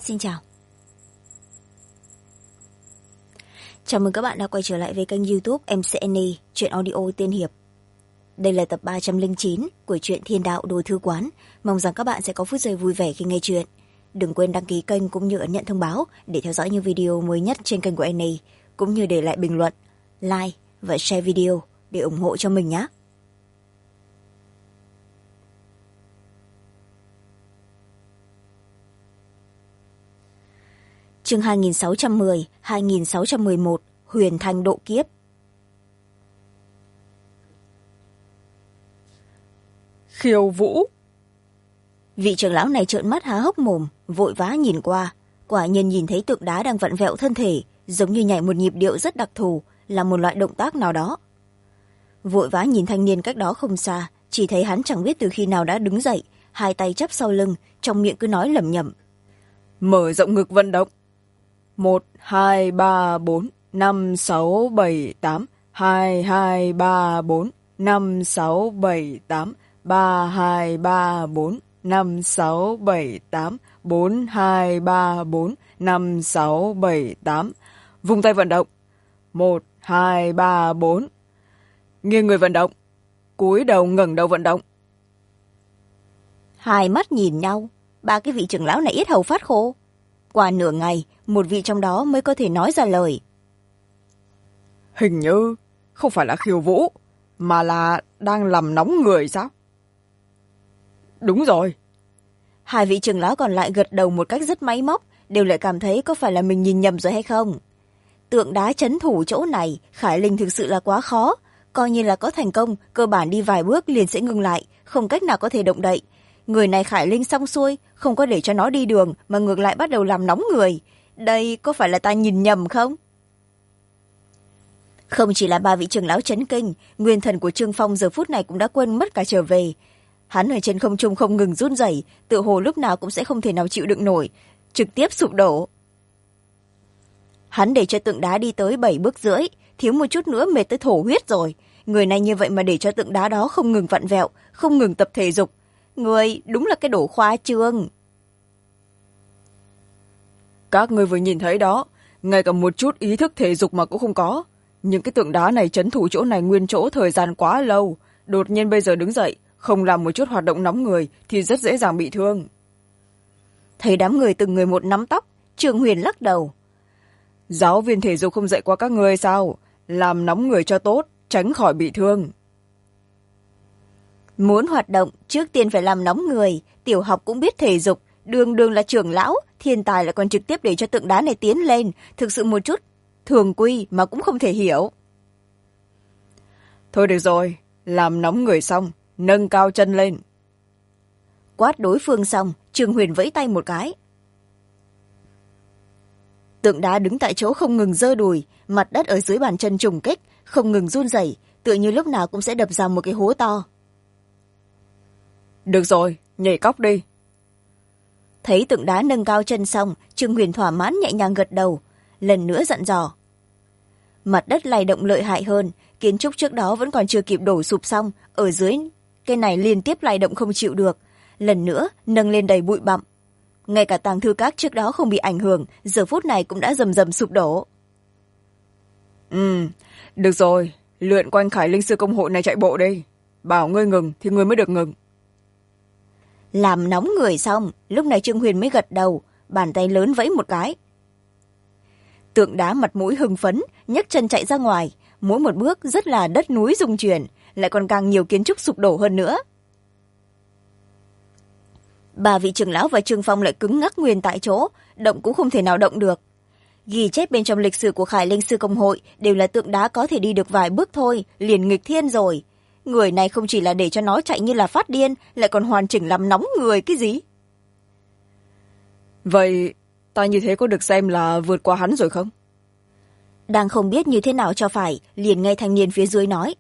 Xin chào. Chào mừng các bạn đã quay trở lại với kênh YouTube MCNE Truyện Audio Tiên Hiệp. Đây là tập 309 của truyện Thiên Đạo Đồ Thư Quán. Mong rằng các bạn sẽ có phút giây vui vẻ khi nghe truyện. Đừng quên đăng ký kênh cũng như ấn nhận thông báo để theo dõi những video mới nhất trên kênh của NE, cũng như để lại bình luận, like và share video để ủng hộ cho mình nhé. Chương 2610-2611 Huyền Thanh Độ Kiếp. Khiêu vũ. Vị trưởng lão này trợn mắt há hốc mồm, vội vã nhìn qua, quả nhiên nhìn thấy tượng đá đang vặn vẹo thân thể, giống như nhảy một nhịp điệu rất đặc thù, là một loại động tác nào đó. Vội vã nhìn thanh niên cách đó không xa, chỉ thấy hắn chẳng biết từ khi nào đã đứng dậy, hai tay chắp sau lưng, trong miệng cứ nói lẩm nhẩm: Mở rộng ngực vận động. 1, 2, 3, 4, 5, 6, 7, 8, 2, 2, 3, 4, 5, 6, 7, 8, 3, 2, 3, 4, 5, 6, 7, 8, 4, 2, 3, 4, 5, 6, 7, 8. Vung tay vận động. 1, 2, 3, 4. Nghiêng người vận động. Cúi đầu ngẩng đầu vận động. Hai mắt nhìn nhau, ba cái vị trưởng lão này yết hầu phát khô. Qua nửa ngày, một vị trong đó mới có thể nói ra lời. Hình như không phải là khiêu vũ, mà là đang làm nóng người sao? Đúng rồi. Hai vị trưởng lão còn lại gật đầu một cách rất máy móc, đều lại cảm thấy có phải là mình nhìn nhầm rồi hay không. Tượng đá trấn thủ chỗ này, Khải Linh thực sự là quá khó. Coi như là có thành công, cơ bản đi vài bước liền sẽ ngừng lại, không cách nào có thể động đậy. Người này Khải Linh xong xuôi, không có để cho nó đi đường, mà ngược lại bắt đầu làm nóng người. Đây có phải là ta nhìn nhầm không? Không chỉ là ba vị trưởng lão chấn kinh, nguyên thần của Trương Phong giờ phút này cũng đã quên mất cả trở về. Hắn ở trên không trung không ngừng run rẩy, tựa hồ lúc nào cũng sẽ không thể nào chịu đựng nổi, trực tiếp sụp đổ. Hắn để cho tượng đá đi tới 7 bước rưỡi, thiếu một chút nữa mệt tới thổ huyết rồi. Người này như vậy mà để cho tượng đá đó không ngừng vặn vẹo, không ngừng tập thể dục. Người đúng là cái đồ khoa trương. Các người vừa nhìn thấy đó, ngay cả một chút ý thức thể dục mà cũng không có. Nhưng cái tượng đá này trấn thủ chỗ này nguyên chỗ thời gian quá lâu, đột nhiên bây giờ đứng dậy, không làm một chút hoạt động nóng người thì rất dễ dàng bị thương. Thấy đám người từng người một nắm tóc, Trương Huyền lắc đầu. Giáo viên thể dục không dạy qua các người sao? Làm nóng người cho tốt, tránh khỏi bị thương. Muốn hoạt động, trước tiên phải làm nóng người, tiểu học cũng biết thể dục, đường đường là trưởng lão, thiên tài lại còn trực tiếp để cho tượng đá này tiến lên, thực sự một chút thường quy mà cũng không thể hiểu. Thôi được rồi, làm nóng người xong, nâng cao chân lên. Quát đối phương xong, Trương Huyền vẫy tay một cái. Tượng đá đứng tại chỗ không ngừng giơ đùi, mặt đất ở dưới bàn chân trùng kích, không ngừng run rẩy, tựa như lúc nào cũng sẽ đập ra một cái hố to. Được rồi, nhảy cóc đi. Thấy tượng đá nâng cao chân xong, Trương Huyền thỏa mãn nhẹ nhàng gật đầu, lần nữa dặn dò. Mặt đất lay động lợi hại hơn, kiến trúc trước đó vẫn còn chưa kịp đổ sụp xong, ở dưới cái này liên tiếp lay động không chịu được, lần nữa nâng lên đầy bụi bặm. Ngay cả tàng thư các trước đó không bị ảnh hưởng, giờ phút này cũng đã rầm rầm sụp đổ. Được rồi, lượn quanh Khải Linh sư công hội này chạy bộ đi. Bảo ngươi ngừng thì ngươi mới được ngừng. Làm nóng người xong, lúc này Trương Huyền mới gật đầu, bàn tay lớn vẫy một cái. Tượng đá mặt mũi hưng phấn, nhấc chân chạy ra ngoài, mỗi một bước rất là đất núi rung chuyển, lại còn càng nhiều kiến trúc sụp đổ hơn nữa. Ba vị trưởng lão và Trương Phong lại cứng ngắc nguyên tại chỗ, động cũng không thể nào động được. Ghi chép bên trong lịch sử của Khải Linh sư công hội đều là tượng đá có thể đi được vài bước thôi, liền nghịch thiên rồi. Người này không chỉ là để cho nó chạy như là phát điên, lại còn hoàn chỉnh làm nóng người cái gì. Vậy ta như thế có được xem là vượt qua hắn rồi không? Đang không biết như thế nào cho phải, liền nghe thanh niên phía dưới nói.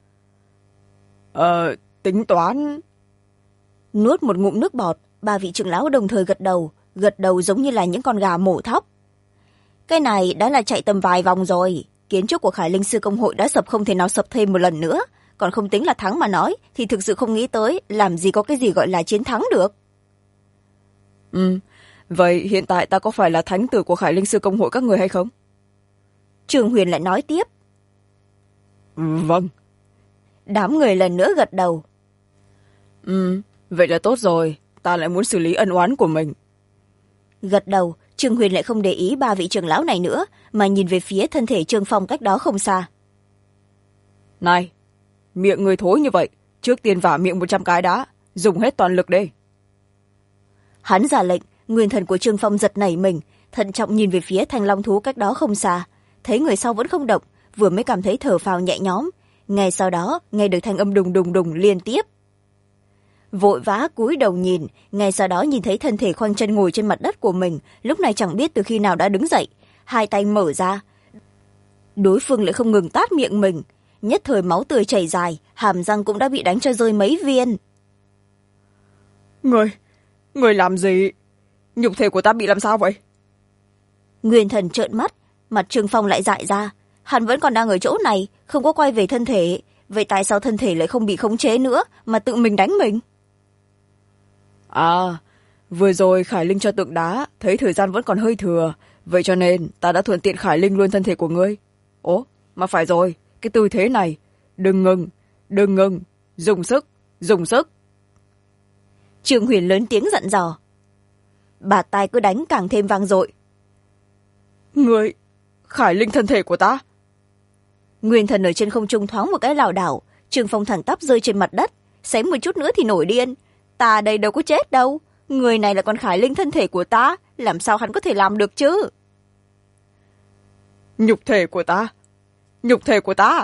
Tính toán. Nuốt một ngụm nước bọt, ba vị trưởng lão đồng thời gật đầu giống như là những con gà mổ thóc. Cái này đã là chạy tầm vài vòng rồi, kiến trúc của Khải Linh sư công hội đã sập không thể nào sập thêm một lần nữa, còn không tính là thắng mà nói thì thực sự không nghĩ tới làm gì có cái gì gọi là chiến thắng được. vậy hiện tại ta có phải là thánh tử của Khải Linh Sư Công hội các người hay không? Trương Huyền lại nói tiếp. Vâng. Đám người lần nữa gật đầu. Vậy là tốt rồi, ta lại muốn xử lý ân oán của mình. Gật đầu, Trương Huyền lại không để ý ba vị trưởng lão này nữa, mà nhìn về phía thân thể Trương Phong cách đó không xa. Này, miệng người thối như vậy, trước tiên vả miệng 100 cái đã, dùng hết toàn lực đi. Hắn ra lệnh, nguyên thần của Trương Phong giật nảy mình, thận trọng nhìn về phía thanh long thú cách đó không xa, thấy người sau vẫn không động, vừa mới cảm thấy thở phào nhẹ nhõm, ngay sau đó nghe được thanh âm đùng đùng đùng liên tiếp. Vội vã cúi đầu nhìn, ngay sau đó nhìn thấy thân thể khoanh chân ngồi trên mặt đất của mình, lúc này chẳng biết từ khi nào đã đứng dậy, hai tay mở ra. Đối phương lại không ngừng tát miệng mình, nhất thời máu tươi chảy dài, hàm răng cũng đã bị đánh cho rơi mấy viên. Người làm gì? Nhục thể của ta bị làm sao vậy? Nguyên thần trợn mắt, mặt Trương Phong lại dại ra, hắn vẫn còn đang ở chỗ này, không có quay về thân thể, vậy tại sao thân thể lại không bị khống chế nữa mà tự mình đánh mình? Vừa rồi Khải Linh cho tượng đá, thấy thời gian vẫn còn hơi thừa, vậy cho nên ta đã thuận tiện Khải Linh luôn thân thể của ngươi. Ố, mà phải rồi, cái tư thế này, đừng ngừng, dùng sức. Trương Huyền lớn tiếng dặn dò. Bạt tai cứ đánh càng thêm vang dội. Ngươi, Khải Linh thân thể của ta. Nguyên thần ở trên không trung thoáng một cái lảo đảo, Trương Phong thẳng tắp rơi trên mặt đất, xém một chút nữa thì nổi điên. Ta đây đâu có chết đâu, người này là con Khải Linh thân thể của ta, làm sao hắn có thể làm được chứ? Nhục thể của ta.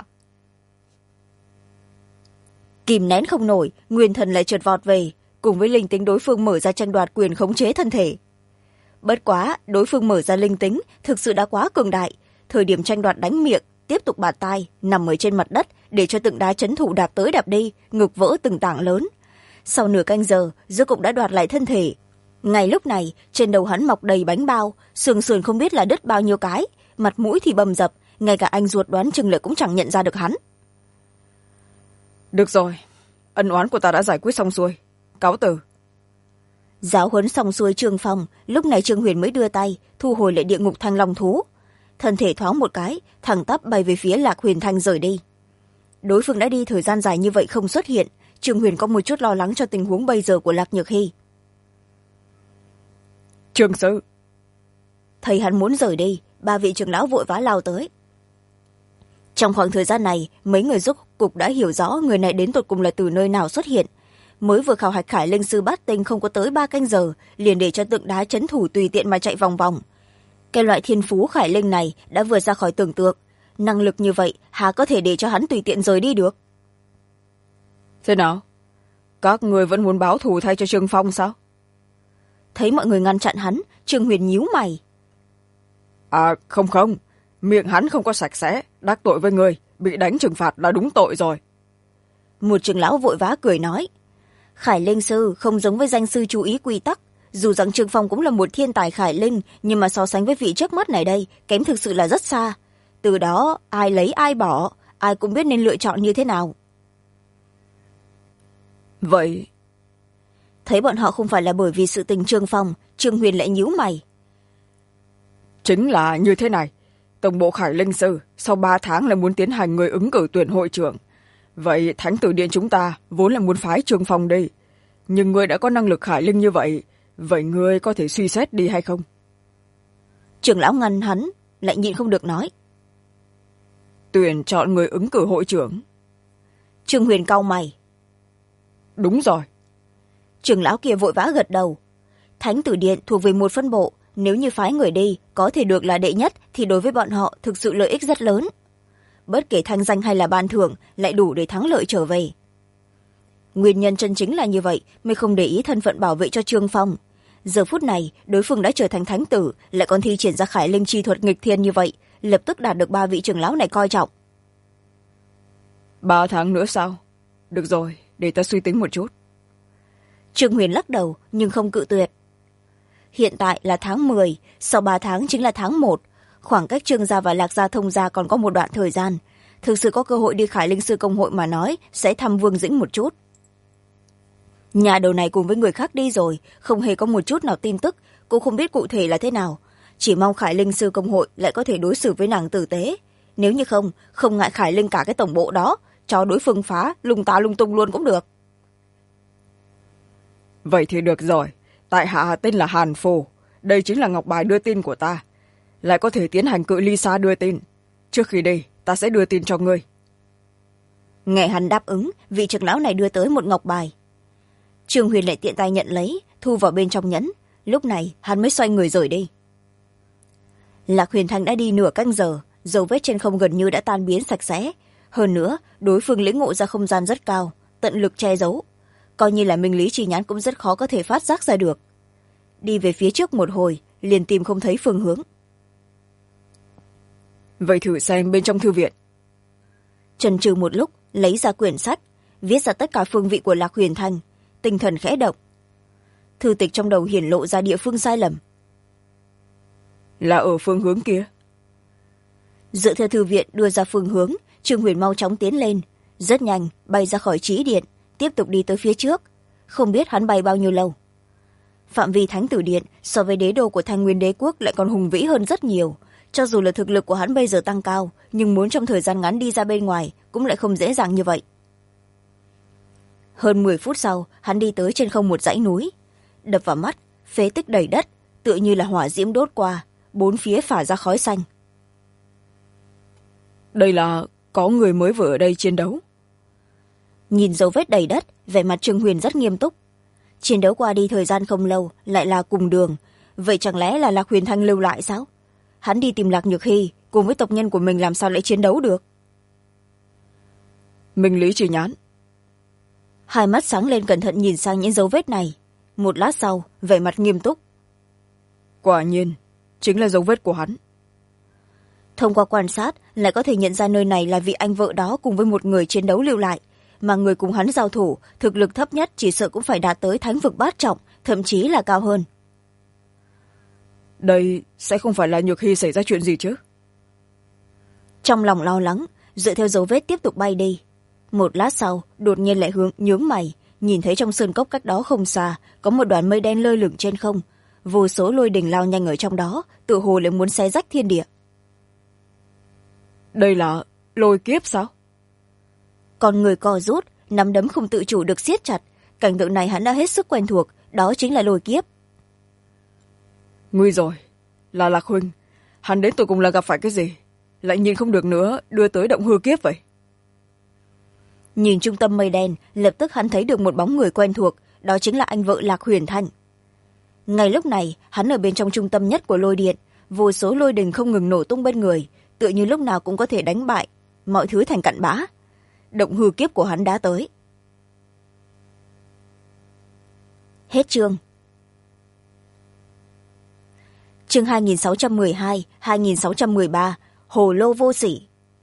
Kìm nén không nổi, nguyên thần lại trượt vọt về, cùng với linh tính đối phương mở ra tranh đoạt quyền khống chế thân thể. Bất quá, đối phương mở ra linh tính thực sự đã quá cường đại, thời điểm tranh đoạt đánh miệng, tiếp tục bạt tai, nằm ở trên mặt đất để cho tượng đá trấn thủ đạp tới đạp đi, ngực vỡ từng tảng lớn. Sau nửa canh giờ, rốt cục đã đoạt lại thân thể. Ngay lúc này, trên đầu hắn mọc đầy bánh bao, xương sườn không biết là đứt bao nhiêu cái, mặt mũi thì bầm dập, ngay cả anh ruột đoán chừng lại cũng chẳng nhận ra được hắn. Được rồi, ân oán của ta đã giải quyết xong xuôi, cáo từ. Giáo huấn xong xuôi Trương Phong, lúc này Trương Huyền mới đưa tay thu hồi lại địa ngục thanh long thú, thân thể thoáng một cái, thẳng tắp bay về phía Lạc Huyền Thanh rời đi. Đối phương đã đi thời gian dài như vậy không xuất hiện, Trương Huyền có một chút lo lắng cho tình huống bây giờ của Lạc Nhược Hy. Trương sư. Thấy hắn muốn rời đi, ba vị trưởng lão vội vã lao tới. Trong khoảng thời gian này, mấy người rốt cục đã hiểu rõ người này đến tột cùng là từ nơi nào xuất hiện. Mới vừa khảo hạch Khải Linh Sư Bát Tinh không có tới 3 canh giờ, liền để cho tượng đá trấn thủ tùy tiện mà chạy vòng vòng. Cái loại thiên phú Khải Linh này đã vượt ra khỏi tưởng tượng, năng lực như vậy há có thể để cho hắn tùy tiện rời đi được. Thế nào? Các người vẫn muốn báo thù thay cho Trương Phong sao? Thấy mọi người ngăn chặn hắn, Trương Huyền nhíu mày. Không, miệng hắn không có sạch sẽ, đắc tội với người, bị đánh trừng phạt là đúng tội rồi. Một trưởng lão vội vã cười nói. Khải Linh Sư không giống với danh sư chú ý quy tắc, dù rằng Trương Phong cũng là một thiên tài Khải Linh, nhưng mà so sánh với vị trước mắt này đây, kém thực sự là rất xa. Từ đó, ai lấy ai bỏ, ai cũng biết nên lựa chọn như thế nào. Vậy... Thấy bọn họ không phải là bởi vì sự tình Trương Phong, Trương Huyền lại nhíu mày. Chính là như thế này, tổng bộ Khải Linh Sư sau 3 tháng lại muốn tiến hành người ứng cử tuyển hội trưởng. Vậy Thánh Tử Điện chúng ta vốn là muốn phái Trương Phong đi. Nhưng ngươi đã có năng lực Khải Linh như vậy, vậy ngươi có thể suy xét đi hay không? Trưởng lão ngăn hắn, lại nhịn không được nói. Tuyển chọn người ứng cử hội trưởng. Trương Huyền cau mày. Đúng rồi. Trưởng lão kia vội vã gật đầu. Thánh Tử Điện thuộc về một phân bộ, nếu như phái người đi có thể được là đệ nhất thì đối với bọn họ thực sự lợi ích rất lớn. Bất kể thanh danh hay là ban thưởng lại đủ để thắng lợi trở về. Nguyên nhân chân chính là như vậy mới không để ý thân phận bảo vệ cho Trương Phong. Giờ phút này đối phương đã trở thành thánh tử, lại còn thi triển ra Khải Linh chi thuật nghịch thiên như vậy, lập tức đạt được 3 vị trưởng lão này coi trọng. 3 tháng nữa sao? Được rồi, để ta suy tính một chút. Trương Huyền lắc đầu nhưng không cự tuyệt. Hiện tại là tháng 10, sau 3 tháng chính là tháng 1. Khoảng cách Trương gia và Lạc gia thông gia còn có một đoạn thời gian. Thực sự có cơ hội đi Khải Linh Sư Công hội mà nói, sẽ thăm Vương Dĩnh một chút. Nhà đầu này cùng với người khác đi rồi, không hề có một chút nào tin tức, cũng không biết cụ thể là thế nào, chỉ mong Khải Linh sư công hội lại có thể đối xử với nàng tử tế. Nếu như không ngại Khải Linh cả cái tổng bộ đó cho đối phương phá lung ta lung tung luôn cũng được. Vậy thì được rồi, tại hạ tên là Hàn Phù, đây chính là ngọc bài đưa tin của ta, lại có thể tiến hành cự ly xa đưa tin. Trước khi đi ta sẽ đưa tin cho ngươi. Nghe hắn đáp ứng, vị trưởng lão này đưa tới một ngọc bài. Trương Huyền lại tiện tay nhận lấy, thu vào bên trong nhẫn. Lúc này hắn mới xoay người rời đi. Lạc Huyền Thanh đã đi nửa canh giờ, dấu vết trên không gần như đã tan biến sạch sẽ. Hơn nữa đối phương lĩnh ngộ ra không gian rất cao, tận lực che giấu, coi như là minh lý chi nhãn cũng rất khó có thể phát giác ra được. Đi về phía trước một hồi liền tìm không thấy phương hướng. Vậy thử xem bên trong thư viện. Chần chừ một lúc, lấy ra quyển sách, viết ra tất cả phương vị của Lạc Huyền Thanh, tinh thần khẽ động. Thư tịch trong đầu hiển lộ ra địa phương sai lầm. Là ở phương hướng kia. Dựa theo thư viện đưa ra phương hướng, Trương Huyền mau chóng tiến lên, rất nhanh bay ra khỏi trí điện, tiếp tục đi tới phía trước. Không biết hắn bay bao nhiêu lâu. Phạm vi thánh tử điện so với đế đô của Thanh Nguyên đế quốc lại còn hùng vĩ hơn rất nhiều. Cho dù là thực lực của hắn bây giờ tăng cao, nhưng muốn trong thời gian ngắn đi ra bên ngoài cũng lại không dễ dàng như vậy. Hơn 10 phút sau, hắn đi tới trên không một dãy núi. Đập vào mắt, phế tích đầy đất, tựa như là hỏa diễm đốt qua, bốn phía phả ra khói xanh. Đây là có người mới vừa ở đây chiến đấu. Nhìn dấu vết đầy đất, vẻ mặt Trương Huyền rất nghiêm túc. Chiến đấu qua đi thời gian không lâu, lại là cùng đường. Vậy chẳng lẽ là Lạc Huyền Thanh lưu lại sao? Hắn đi tìm Lạc Nhược Hy, cùng với tộc nhân của mình làm sao lại chiến đấu được? Minh lý chỉ nhán. Hai mắt sáng lên cẩn thận nhìn sang những dấu vết này. Một lát sau, vẻ mặt nghiêm túc. Quả nhiên, chính là dấu vết của hắn. Thông qua quan sát, lại có thể nhận ra nơi này là vị anh vợ đó cùng với một người chiến đấu lưu lại. Mà người cùng hắn giao thủ, thực lực thấp nhất chỉ sợ cũng phải đạt tới thánh vực bát trọng, thậm chí là cao hơn. Đây sẽ không phải là Nhược Hy xảy ra chuyện gì chứ? Trong lòng lo lắng, dựa theo dấu vết tiếp tục bay đi. Một lát sau, đột nhiên lại nhướng mày, nhìn thấy trong sơn cốc cách đó không xa, có một đoàn mây đen lơ lửng trên không. Vô số lôi đình lao nhanh ở trong đó, tự hồ lại muốn xé rách thiên địa. Đây là lôi kiếp sao? Con người co rút, nắm đấm không tự chủ được siết chặt. Cảnh tượng này hắn đã hết sức quen thuộc, đó chính là lôi kiếp. Nguy rồi, là Lạc huynh, hắn đến tụi cùng là gặp phải cái gì? Lại nhìn không được nữa, đưa tới động hư kiếp vậy. Nhìn trung tâm mây đen, lập tức hắn thấy được một bóng người quen thuộc, đó chính là anh vợ Lạc Huyền Thanh. Ngay lúc này, hắn ở bên trong trung tâm nhất của lôi điện, vô số lôi đình không ngừng nổ tung bên người, tựa như lúc nào cũng có thể đánh bại mọi thứ thành cặn bã. Động hư kiếp của hắn đã tới. Hết chương. Chương 2612, 2613, Hồ lô vô sỉ.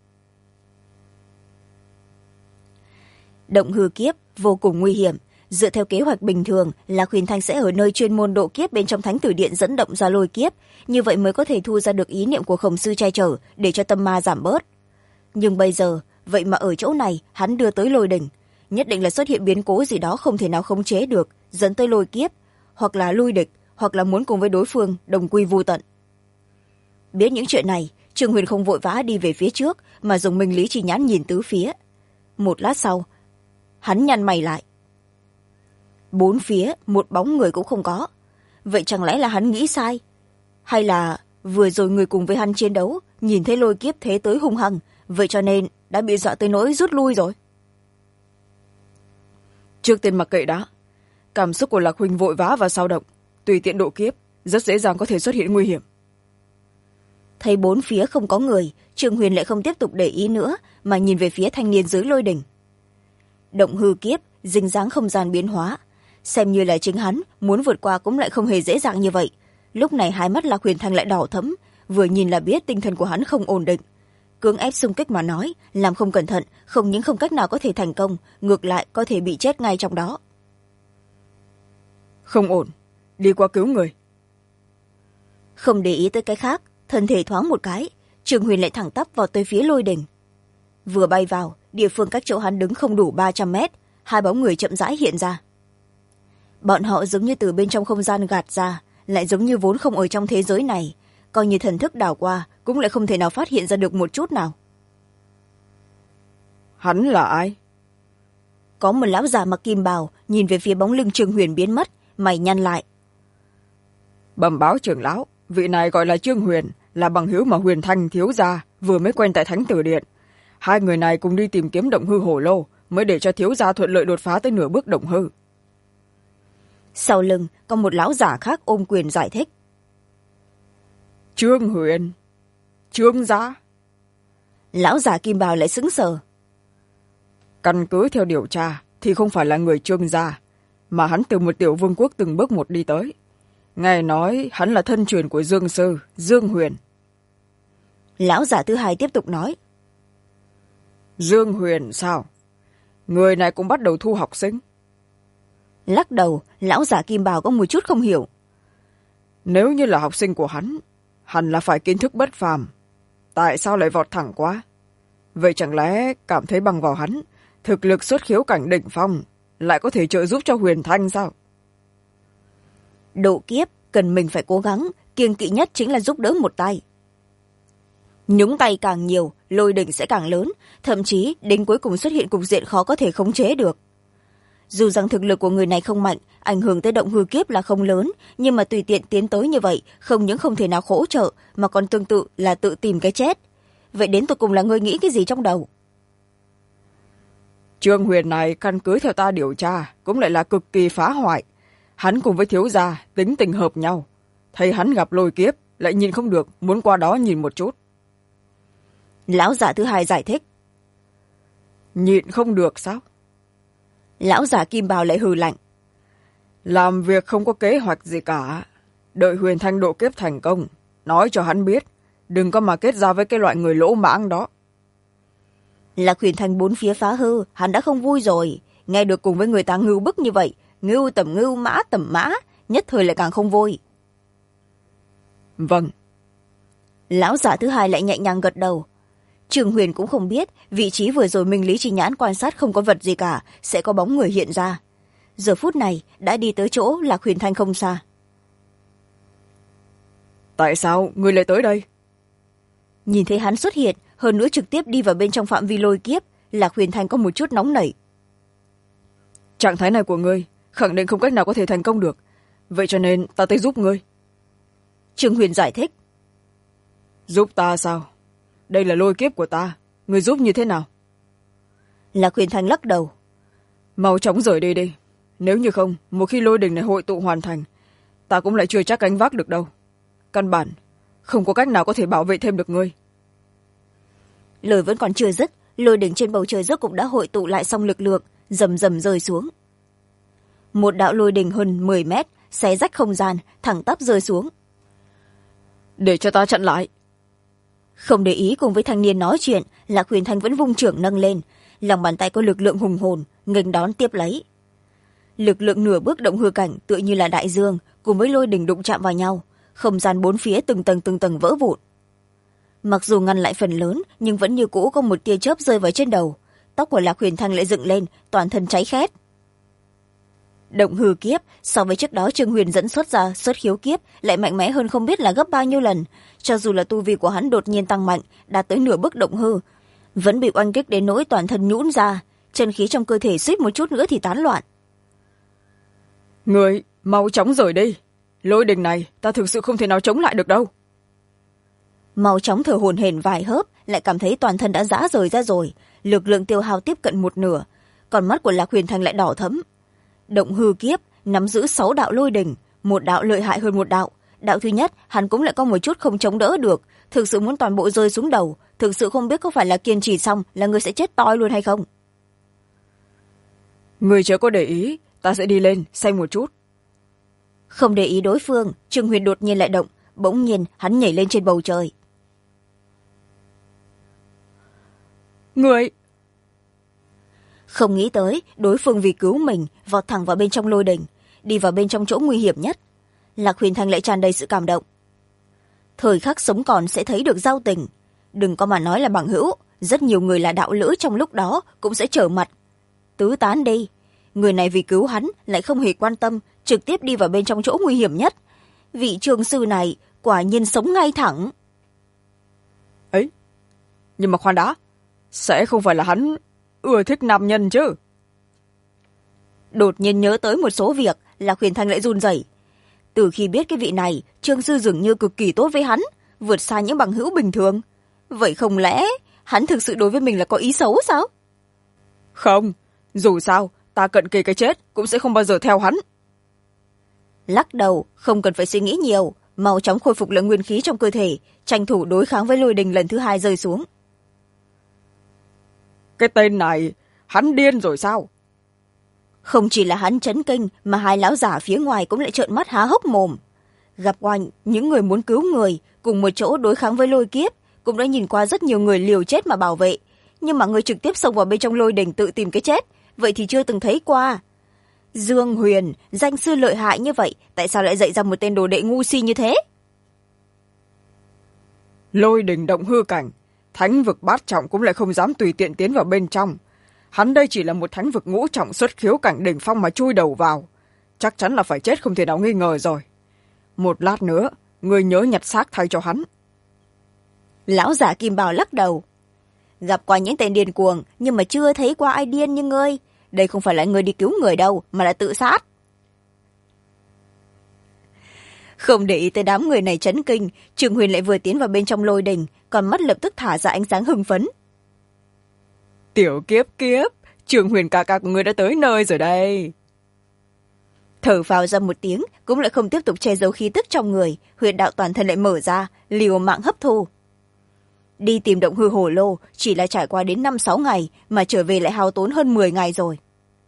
Động hư kiếp vô cùng nguy hiểm. Dựa theo kế hoạch bình thường, Lạc Huyền Thanh sẽ ở nơi chuyên môn độ kiếp bên trong thánh tử điện dẫn động ra lôi kiếp, như vậy mới có thể thu ra được ý niệm của khổng sư che chở để cho tâm ma giảm bớt. Nhưng bây giờ, vậy mà ở chỗ này hắn đưa tới lôi đỉnh, nhất định là xuất hiện biến cố gì đó không thể nào khống chế được, dẫn tới lôi kiếp, hoặc là lui địch, hoặc là muốn cùng với đối phương đồng quy vu tận. Biết những chuyện này, Trương Huyền không vội vã đi về phía trước, mà dùng minh lý chi nhãn nhìn tứ phía. Một lát sau, hắn nhăn mày lại. Bốn phía một bóng người cũng không có. Vậy chẳng lẽ là hắn nghĩ sai? Hay là vừa rồi người cùng với hắn chiến đấu, nhìn thấy lôi kiếp thế tới hung hăng, vậy cho nên đã bị dọa tới nỗi rút lui rồi? Trước tiên mặc kệ đã. Cảm xúc của Lạc huynh vội vã và sao động, tùy tiện độ kiếp, rất dễ dàng có thể xuất hiện nguy hiểm. Thấy bốn phía không có người, Trương Huyền lại không tiếp tục để ý nữa, mà nhìn về phía thanh niên dưới lôi đỉnh. Động hư kiếp, dính dáng không gian biến hóa. Xem như là chính hắn, muốn vượt qua cũng lại không hề dễ dàng như vậy. Lúc này hai mắt Lạc Huyền Thanh lại đỏ thẫm, vừa nhìn là biết tinh thần của hắn không ổn định. Cưỡng ép xung kích mà nói, làm không cẩn thận, không những không cách nào có thể thành công, ngược lại có thể bị chết ngay trong đó. Không ổn, đi qua cứu người. Không để ý tới cái khác, thân thể thoáng một cái, Trương Huyền lại thẳng tắp vào tới phía lôi đỉnh. Vừa bay vào, địa phương cách chỗ hắn đứng không đủ 300 mét, hai bóng người chậm rãi hiện ra. Bọn họ giống như từ bên trong không gian gạt ra, lại giống như vốn không ở trong thế giới này, coi như thần thức đảo qua cũng lại không thể nào phát hiện ra được một chút nào. Hắn là ai? Có một lão già mặc kim bào nhìn về phía bóng lưng Trương Huyền biến mất, mày nhăn lại. Bẩm báo trưởng lão, vị này gọi là Trương Huyền, là bằng hữu mà Huyền Thanh thiếu gia vừa mới quen tại Thánh Tử Điện. Hai người này cùng đi tìm kiếm động hư hổ lô, mới để cho thiếu gia thuận lợi đột phá tới nửa bước động hư. Sau lưng có một lão giả khác ôm quyền giải thích. Trương Huyền? Trương gia? Lão giả kim bào lại sững sờ. Căn cứ theo điều tra thì không phải là người Trương gia, mà hắn từ một tiểu vương quốc từng bước một đi tới. Nghe nói hắn là thân truyền của Dương sư Dương Huyền. Lão giả thứ hai tiếp tục nói. Dương Huyền sao? Người này cũng bắt đầu thu học sinh. Lắc đầu, lão giả kim bào có một chút không hiểu. Nếu như là học sinh của hắn, hẳn là phải kiến thức bất phàm. Tại sao lại vọt thẳng quá? Vậy chẳng lẽ cảm thấy bằng vào hắn, thực lực xuất khiếu cảnh đỉnh phong, lại có thể trợ giúp cho Huyền Thanh sao? Độ kiếp cần mình phải cố gắng, kiêng kỵ nhất chính là giúp đỡ một tay. Nhúng tay càng nhiều, lôi đỉnh sẽ càng lớn, thậm chí đến cuối cùng xuất hiện cục diện khó có thể khống chế được. Dù rằng thực lực của người này không mạnh, ảnh hưởng tới động hư kiếp là không lớn, nhưng mà tùy tiện tiến tới như vậy, không những không thể nào hỗ trợ, mà còn tương tự là tự tìm cái chết. Vậy đến tụi cùng là ngươi nghĩ cái gì trong đầu? Trương Huyền này căn cứ theo ta điều tra, cũng lại là cực kỳ phá hoại. Hắn cùng với thiếu gia tính tình hợp nhau. Thấy hắn gặp lôi kiếp, lại nhìn không được, muốn qua đó nhìn một chút. Lão giả thứ hai giải thích. Nhịn không được sao? Lão giả kim bào lại hừ lạnh. Làm việc không có kế hoạch gì cả. Đợi Huyền Thanh độ kiếp thành công, nói cho hắn biết, đừng có mà kết giao với cái loại người lỗ mãng đó. Lạc Huyền Thanh bốn phía phá hư, hắn đã không vui rồi. Nghe được cùng với người ta ngưu bức như vậy, ngưu mã tầm mã, nhất thời lại càng không vui. Vâng. Lão giả thứ hai lại nhẹ nhàng gật đầu. Trương Huyền cũng không biết vị trí vừa rồi Minh Lý Chi Nhãn quan sát không có vật gì cả, sẽ có bóng người hiện ra. Giờ phút này đã đi tới chỗ Lạc Huyền Thanh không xa. Tại sao người lại tới đây? Nhìn thấy hắn xuất hiện, hơn nữa trực tiếp đi vào bên trong phạm vi lôi kiếp, Lạc Huyền Thanh có một chút nóng nảy. Trạng thái này của ngươi khẳng định không cách nào có thể thành công được, vậy cho nên ta tới giúp ngươi. Trương Huyền giải thích. Giúp ta sao? Đây là lôi kiếp của ta, ngươi giúp như thế nào? Lạc Huyền Thanh lắc đầu. Mau chóng rời đi đi, nếu như không, một khi lôi đình này hội tụ hoàn thành, ta cũng lại chưa chắc gánh vác được đâu. Căn bản không có cách nào có thể bảo vệ thêm được ngươi. Lời vẫn còn chưa dứt, lôi đỉnh trên bầu trời rốt cũng đã hội tụ lại xong lực lượng, rầm rầm rơi xuống. Một đạo lôi đỉnh hơn 10 mét, xé rách không gian, thẳng tắp rơi xuống. Để cho ta chặn lại. Không để ý cùng với thanh niên nói chuyện, Lạc Huyền Thanh vẫn vung trưởng nâng lên, lòng bàn tay có lực lượng hùng hồn, nghênh đón tiếp lấy. Lực lượng nửa bước động hư cảnh tựa như là đại dương, cùng với lôi đỉnh đụng chạm vào nhau, không gian bốn phía từng tầng vỡ vụn. Mặc dù ngăn lại phần lớn, nhưng vẫn như cũ có một tia chớp rơi vào trên đầu. Tóc của Lạc Huyền Thanh lại dựng lên, toàn thân cháy khét. Động hư kiếp, so với trước đó Trương Huyền dẫn xuất ra xuất khiếu kiếp, lại mạnh mẽ hơn không biết là gấp bao nhiêu lần. Cho dù là tu vi của hắn đột nhiên tăng mạnh, đạt tới nửa bước động hư, vẫn bị oanh kích đến nỗi toàn thân nhũn ra, chân khí trong cơ thể suýt một chút nữa thì tán loạn. Người, mau chóng rời đi. Lôi đình này, ta thực sự không thể nào chống lại được đâu. Mau chóng thở hổn hển vài hớp, lại cảm thấy toàn thân đã rã rời ra rồi, lực lượng tiêu hao tiếp cận một nửa, còn mắt của Lạc Huyền Thanh lại đỏ thẫm. Động hư kiếp nắm giữ 6 đạo lôi đình, một đạo lợi hại hơn một đạo. Đạo thứ nhất hắn cũng lại có một chút không chống đỡ được, thực sự muốn toàn bộ rơi xuống đầu, thực sự không biết có phải là kiên trì xong là người sẽ chết toi luôn hay không. Người chớ có để ý, ta sẽ đi lên xem một chút. Không để ý đối phương, Trương Huyền đột nhiên lại động, bỗng nhiên hắn nhảy lên trên bầu trời. Người! Không nghĩ tới đối phương vì cứu mình vọt thẳng vào bên trong lôi đỉnh, đi vào bên trong chỗ nguy hiểm nhất. Lạc Huyền Thanh lại tràn đầy sự cảm động. Thời khắc sống còn sẽ thấy được giao tình, đừng có mà nói là bằng hữu, rất nhiều người là đạo lữ trong lúc đó cũng sẽ trở mặt. Tứ tán đi, người này vì cứu hắn lại không hề quan tâm, trực tiếp đi vào bên trong chỗ nguy hiểm nhất. vị trường sư này quả nhiên sống ngay thẳng. Ấy, nhưng mà khoan đã, sẽ không phải là hắn ưa thích nam nhân chứ? Đột nhiên nhớ tới một số việc là Huyền Thanh lại run rẩy. Từ khi biết cái vị này, trương sư dường như cực kỳ tốt với hắn, vượt xa những bằng hữu bình thường. Vậy không lẽ hắn thực sự đối với mình là có ý xấu sao? Không, dù sao ta cận kề cái chết cũng sẽ không bao giờ theo hắn. Lắc đầu, không cần phải suy nghĩ nhiều, mau chóng khôi phục lượng nguyên khí trong cơ thể, tranh thủ đối kháng với lôi đình lần thứ hai rơi xuống. Cái tên này, hắn điên rồi sao? Không chỉ là hắn chấn kinh, mà hai lão giả phía ngoài cũng lại trợn mắt há hốc mồm. Gặp qua những người muốn cứu người, cùng một chỗ đối kháng với lôi kiếp, cũng đã nhìn qua rất nhiều người liều chết mà bảo vệ. Nhưng mà người trực tiếp xông vào bên trong lôi đình tự tìm cái chết, vậy thì chưa từng thấy qua. Dương Huyền, danh sư lợi hại như vậy, tại sao lại dạy ra một tên đồ đệ ngu si như thế? Lôi đình động hư cảnh, thánh vực bát trọng cũng lại không dám tùy tiện tiến vào bên trong. Hắn đây chỉ là một thánh vực ngũ trọng xuất khiếu cảnh đỉnh phong mà chui đầu vào. Chắc chắn là phải chết không thể nào nghi ngờ rồi. Một lát nữa, người nhớ nhặt xác thay cho hắn. Lão giả Kim Bào lắc đầu. Gặp qua những tên điên cuồng, nhưng mà chưa thấy qua ai điên như ngươi. Đây không phải là người đi cứu người đâu, mà là tự sát. Không để ý tới đám người này chấn kinh, Trường Huyền lại vừa tiến vào bên trong lôi đình, còn mắt lập tức thả ra ánh sáng hưng phấn. Tiểu kiếp kiếp, Trường Huyền ca ca của người đã tới nơi rồi đây. Thở phào ra một tiếng, cũng lại không tiếp tục che giấu khí tức trong người, huyệt đạo toàn thân lại mở ra, liều mạng hấp thu. Đi tìm động hư hồ lô chỉ là trải qua đến 5-6 ngày, mà trở về lại hao tốn hơn 10 ngày rồi.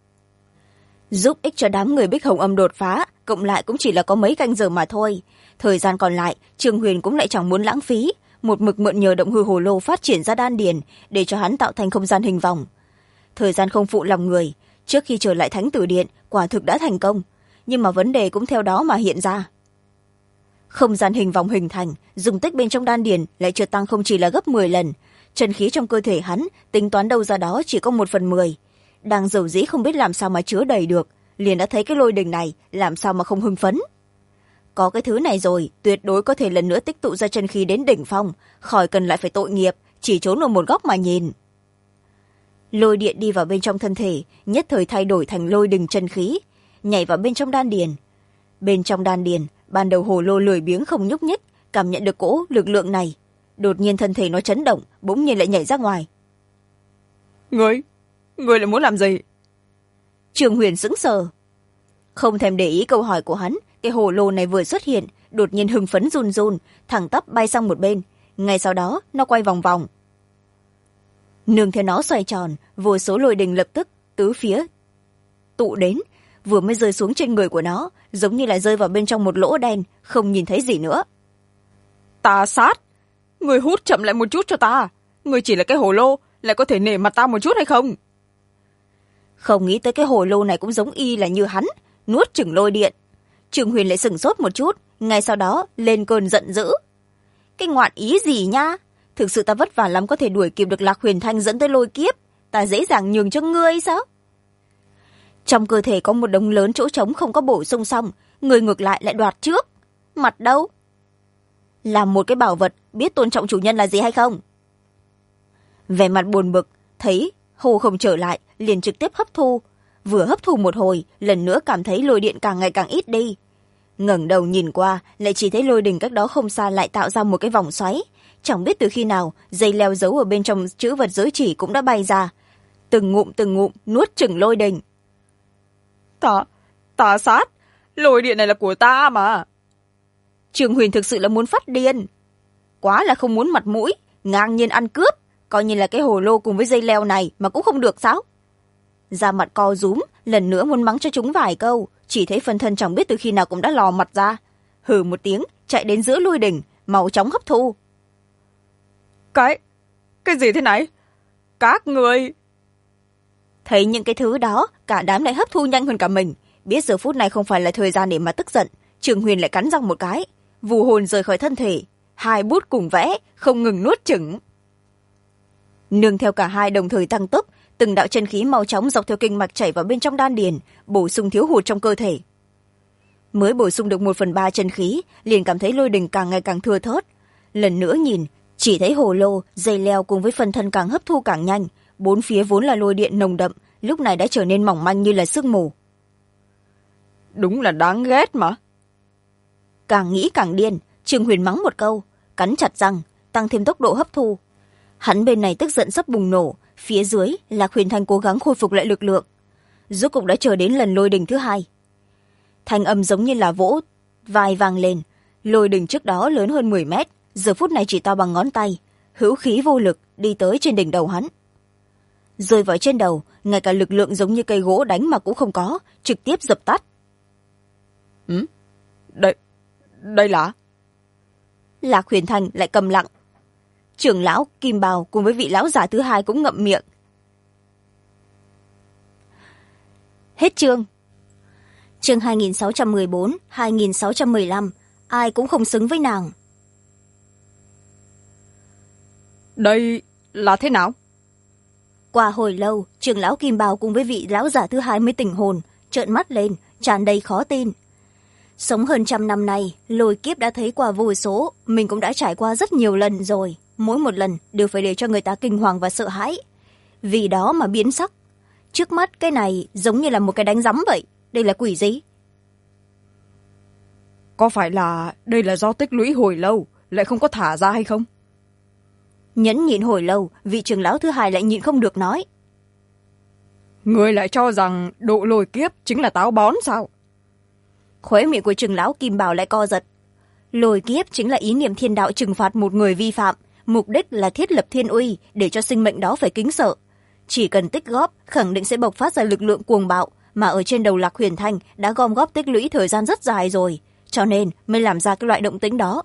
Giúp ích cho đám người Bích Hồng Âm đột phá, cộng lại cũng chỉ là có mấy canh giờ mà thôi. Thời gian còn lại, Trường Huyền cũng lại chẳng muốn lãng phí, một mực mượn nhờ động hư hồ lô phát triển ra đan điền, để cho hắn tạo thành không gian hình vòng. Thời gian không phụ lòng người, trước khi trở lại Thánh Tử Điện, quả thực đã thành công, nhưng mà vấn đề cũng theo đó mà hiện ra. Không gian hình vòng hình thành, dung tích bên trong đan điền lại chợt tăng không chỉ là gấp 10 lần. Chân khí trong cơ thể hắn, tính toán đâu ra đó chỉ có 1/10. Đang dầu dĩ không biết làm sao mà chứa đầy được, liền đã thấy cái lôi đình này, làm sao mà không hưng phấn. Có cái thứ này rồi, tuyệt đối có thể lần nữa tích tụ ra chân khí đến đỉnh phong, khỏi cần lại phải tội nghiệp, chỉ trốn ở một góc mà nhìn. Lôi điện đi vào bên trong thân thể, nhất thời thay đổi thành lôi đình chân khí, nhảy vào bên trong đan điền. Bên trong đan điền, ban đầu hồ lô lười biếng không nhúc nhích, cảm nhận được cỗ lực lượng này, đột nhiên thân thể nó chấn động, bỗng nhiên lại nhảy ra ngoài. Ngươi lại muốn làm gì? Trường Huyền sững sờ, không thèm để ý câu hỏi của hắn. Cái hồ lô này vừa xuất hiện, đột nhiên hưng phấn run run, thẳng tắp bay sang một bên. Ngay sau đó nó quay vòng vòng, nương theo nó xoay tròn, vô số lôi đình lập tức tứ phía tụ đến, vừa mới rơi xuống trên người của nó, giống như là rơi vào bên trong một lỗ đen, không nhìn thấy gì nữa. Ta sát, người hút chậm lại một chút cho ta. Người chỉ là cái hồ lô, lại có thể nể mặt ta một chút hay không? Không nghĩ tới cái hồ lô này cũng giống y là như hắn, nuốt chửng lôi điện. Trường Huyền lại sửng sốt một chút, ngay sau đó lên cơn giận dữ. Cái ngoạn ý gì nha? Thực sự ta vất vả lắm có thể đuổi kịp được Lạc Huyền Thanh dẫn tới lôi kiếp, ta dễ dàng nhường cho ngươi sao? Trong cơ thể có một đống lớn chỗ trống không có bổ sung xong, người ngược lại đoạt trước. Mặt đâu? Làm một cái bảo vật, biết tôn trọng chủ nhân là gì hay không? Vẻ mặt buồn bực, thấy hồ không trở lại, liền trực tiếp hấp thu. Vừa hấp thu một hồi, lần nữa cảm thấy lôi điện càng ngày càng ít đi. Ngẩng đầu nhìn qua, lại chỉ thấy lôi đình cách đó không xa lại tạo ra một cái vòng xoáy. Chẳng biết từ khi nào, dây leo giấu ở bên trong chữ vật giới chỉ cũng đã bay ra. Từng ngụm nuốt chửng lôi đình. Ta sát, lôi điện này là của ta mà. Trường Huyền thực sự là muốn phát điên. Quá là không muốn mặt mũi, ngang nhiên ăn cướp, coi như là cái hồ lô cùng với dây leo này mà cũng không được sao? Da mặt co rúm, lần nữa muốn mắng cho chúng vài câu, chỉ thấy phần thân chẳng biết từ khi nào cũng đã lò mặt ra. Hừ một tiếng, chạy đến giữa lôi đỉnh, mau chóng hấp thu. Cái gì thế này? Các người... Thấy những cái thứ đó, cả đám lại hấp thu nhanh hơn cả mình. Biết giờ phút này không phải là thời gian để mà tức giận, Trường Huyền lại cắn răng một cái, vù hồn rời khỏi thân thể, hai bút cùng vẽ, không ngừng nuốt chửng. Nương theo cả hai đồng thời tăng tốc, từng đạo chân khí mau chóng dọc theo kinh mạch chảy vào bên trong đan điền, bổ sung thiếu hụt trong cơ thể. mới bổ sung được 1/3 chân khí, liền cảm thấy lôi đình càng ngày càng thưa thớt. Lần nữa nhìn, chỉ thấy hồ lô, dây leo cùng với phần thân càng hấp thu càng nhanh, bốn phía vốn là lôi điện nồng đậm, lúc này đã trở nên mỏng manh như là sương mù. Đúng là đáng ghét mà. Càng nghĩ càng điên, Trương Huyền mắng một câu, cắn chặt răng, tăng thêm tốc độ hấp thu. Hắn bên này tức giận sắp bùng nổ, phía dưới Lạc Huyền Thanh cố gắng khôi phục lại lực lượng. Rốt cục đã chờ đến lần lôi đình thứ hai. Thanh âm giống như là vỗ vai vang lên. Lôi đình trước đó lớn hơn 10 mét, giờ phút này chỉ to bằng ngón tay, hữu khí vô lực đi tới trên đỉnh đầu hắn. Rơi vào trên đầu, ngay cả lực lượng giống như cây gỗ đánh mà cũng không có, trực tiếp dập tắt. Đây là... Lạc Huyền Thanh lại cầm lặng. Trưởng lão Kim Bào cùng với vị lão già thứ hai cũng ngậm miệng. Hết chương. Chương 2614, 2615, ai cũng không xứng với nàng. Đây là thế nào? Qua hồi lâu, trưởng lão Kim Bào cùng với vị lão già thứ hai mới tỉnh hồn, trợn mắt lên, tràn đầy khó tin. Sống hơn 100 năm nay, lôi kiếp đã thấy qua vô số, mình cũng đã trải qua rất nhiều lần rồi. Mỗi một lần đều phải để cho người ta kinh hoàng và sợ hãi. Vì đó mà biến sắc. Trước mắt cái này giống như là một cái đánh rắm vậy. Đây là quỷ gì? Có phải là đây là do tích lũy hồi lâu, lại không có thả ra hay không? Nhẫn nhịn hồi lâu, vị trưởng lão thứ hai lại nhịn không được nói. Người lại cho rằng độ lôi kiếp chính là táo bón sao? Khóe miệng của trưởng lão Kim Bảo lại co giật. Lôi kiếp chính là ý niệm thiên đạo trừng phạt một người vi phạm, mục đích là thiết lập thiên uy để cho sinh mệnh đó phải kính sợ. Chỉ cần tích góp, khẳng định sẽ bộc phát ra lực lượng cuồng bạo, mà ở trên đầu Lạc Huyền Thanh đã gom góp tích lũy thời gian rất dài rồi, cho nên mới làm ra cái loại động tĩnh đó.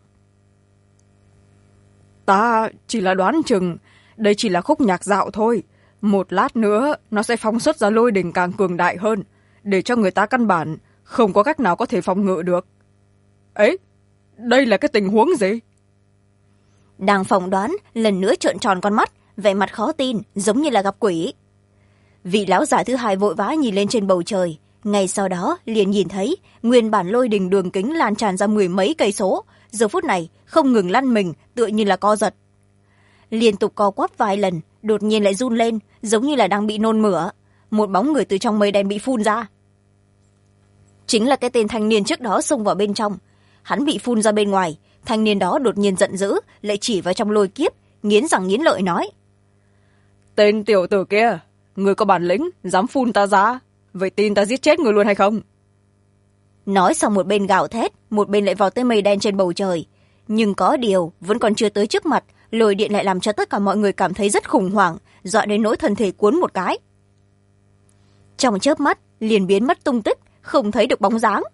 Ta chỉ là đoán chừng, đây chỉ là khúc nhạc dạo thôi. Một lát nữa nó sẽ phóng xuất ra lôi đình càng cường đại hơn, để cho người ta căn bản không có cách nào có thể phòng ngự được. Ấy, đây là cái tình huống gì? Đang phỏng đoán, lần nữa trợn tròn con mắt, vẻ mặt khó tin, giống như là gặp quỷ. Vị lão giả thứ hai vội vã nhìn lên trên bầu trời, ngay sau đó liền nhìn thấy nguyên bản lôi đình đường kính lan tràn ra 10 mấy cây số, giờ phút này không ngừng lăn mình, tựa như là co giật. Liên tục co quắp vài lần, đột nhiên lại run lên, giống như là đang bị nôn mửa. Một bóng người từ trong mây đen bị phun ra. Chính là cái tên thanh niên trước đó xông vào bên trong. Hắn bị phun ra bên ngoài, thanh niên đó đột nhiên giận dữ, lại chỉ vào trong lôi kiếp, nghiến răng nghiến lợi nói. Tên tiểu tử kia, người có bản lĩnh, dám phun ta ra, vậy tin ta giết chết người luôn hay không? Nói xong một bên gào thét, một bên lại vào tới mây đen trên bầu trời. Nhưng có điều, vẫn còn chưa tới trước mặt, lôi điện lại làm cho tất cả mọi người cảm thấy rất khủng hoảng, dọa đến nỗi thân thể cuốn một cái. Trong chớp mắt, liền biến mất tung tích, không thấy được bóng dáng.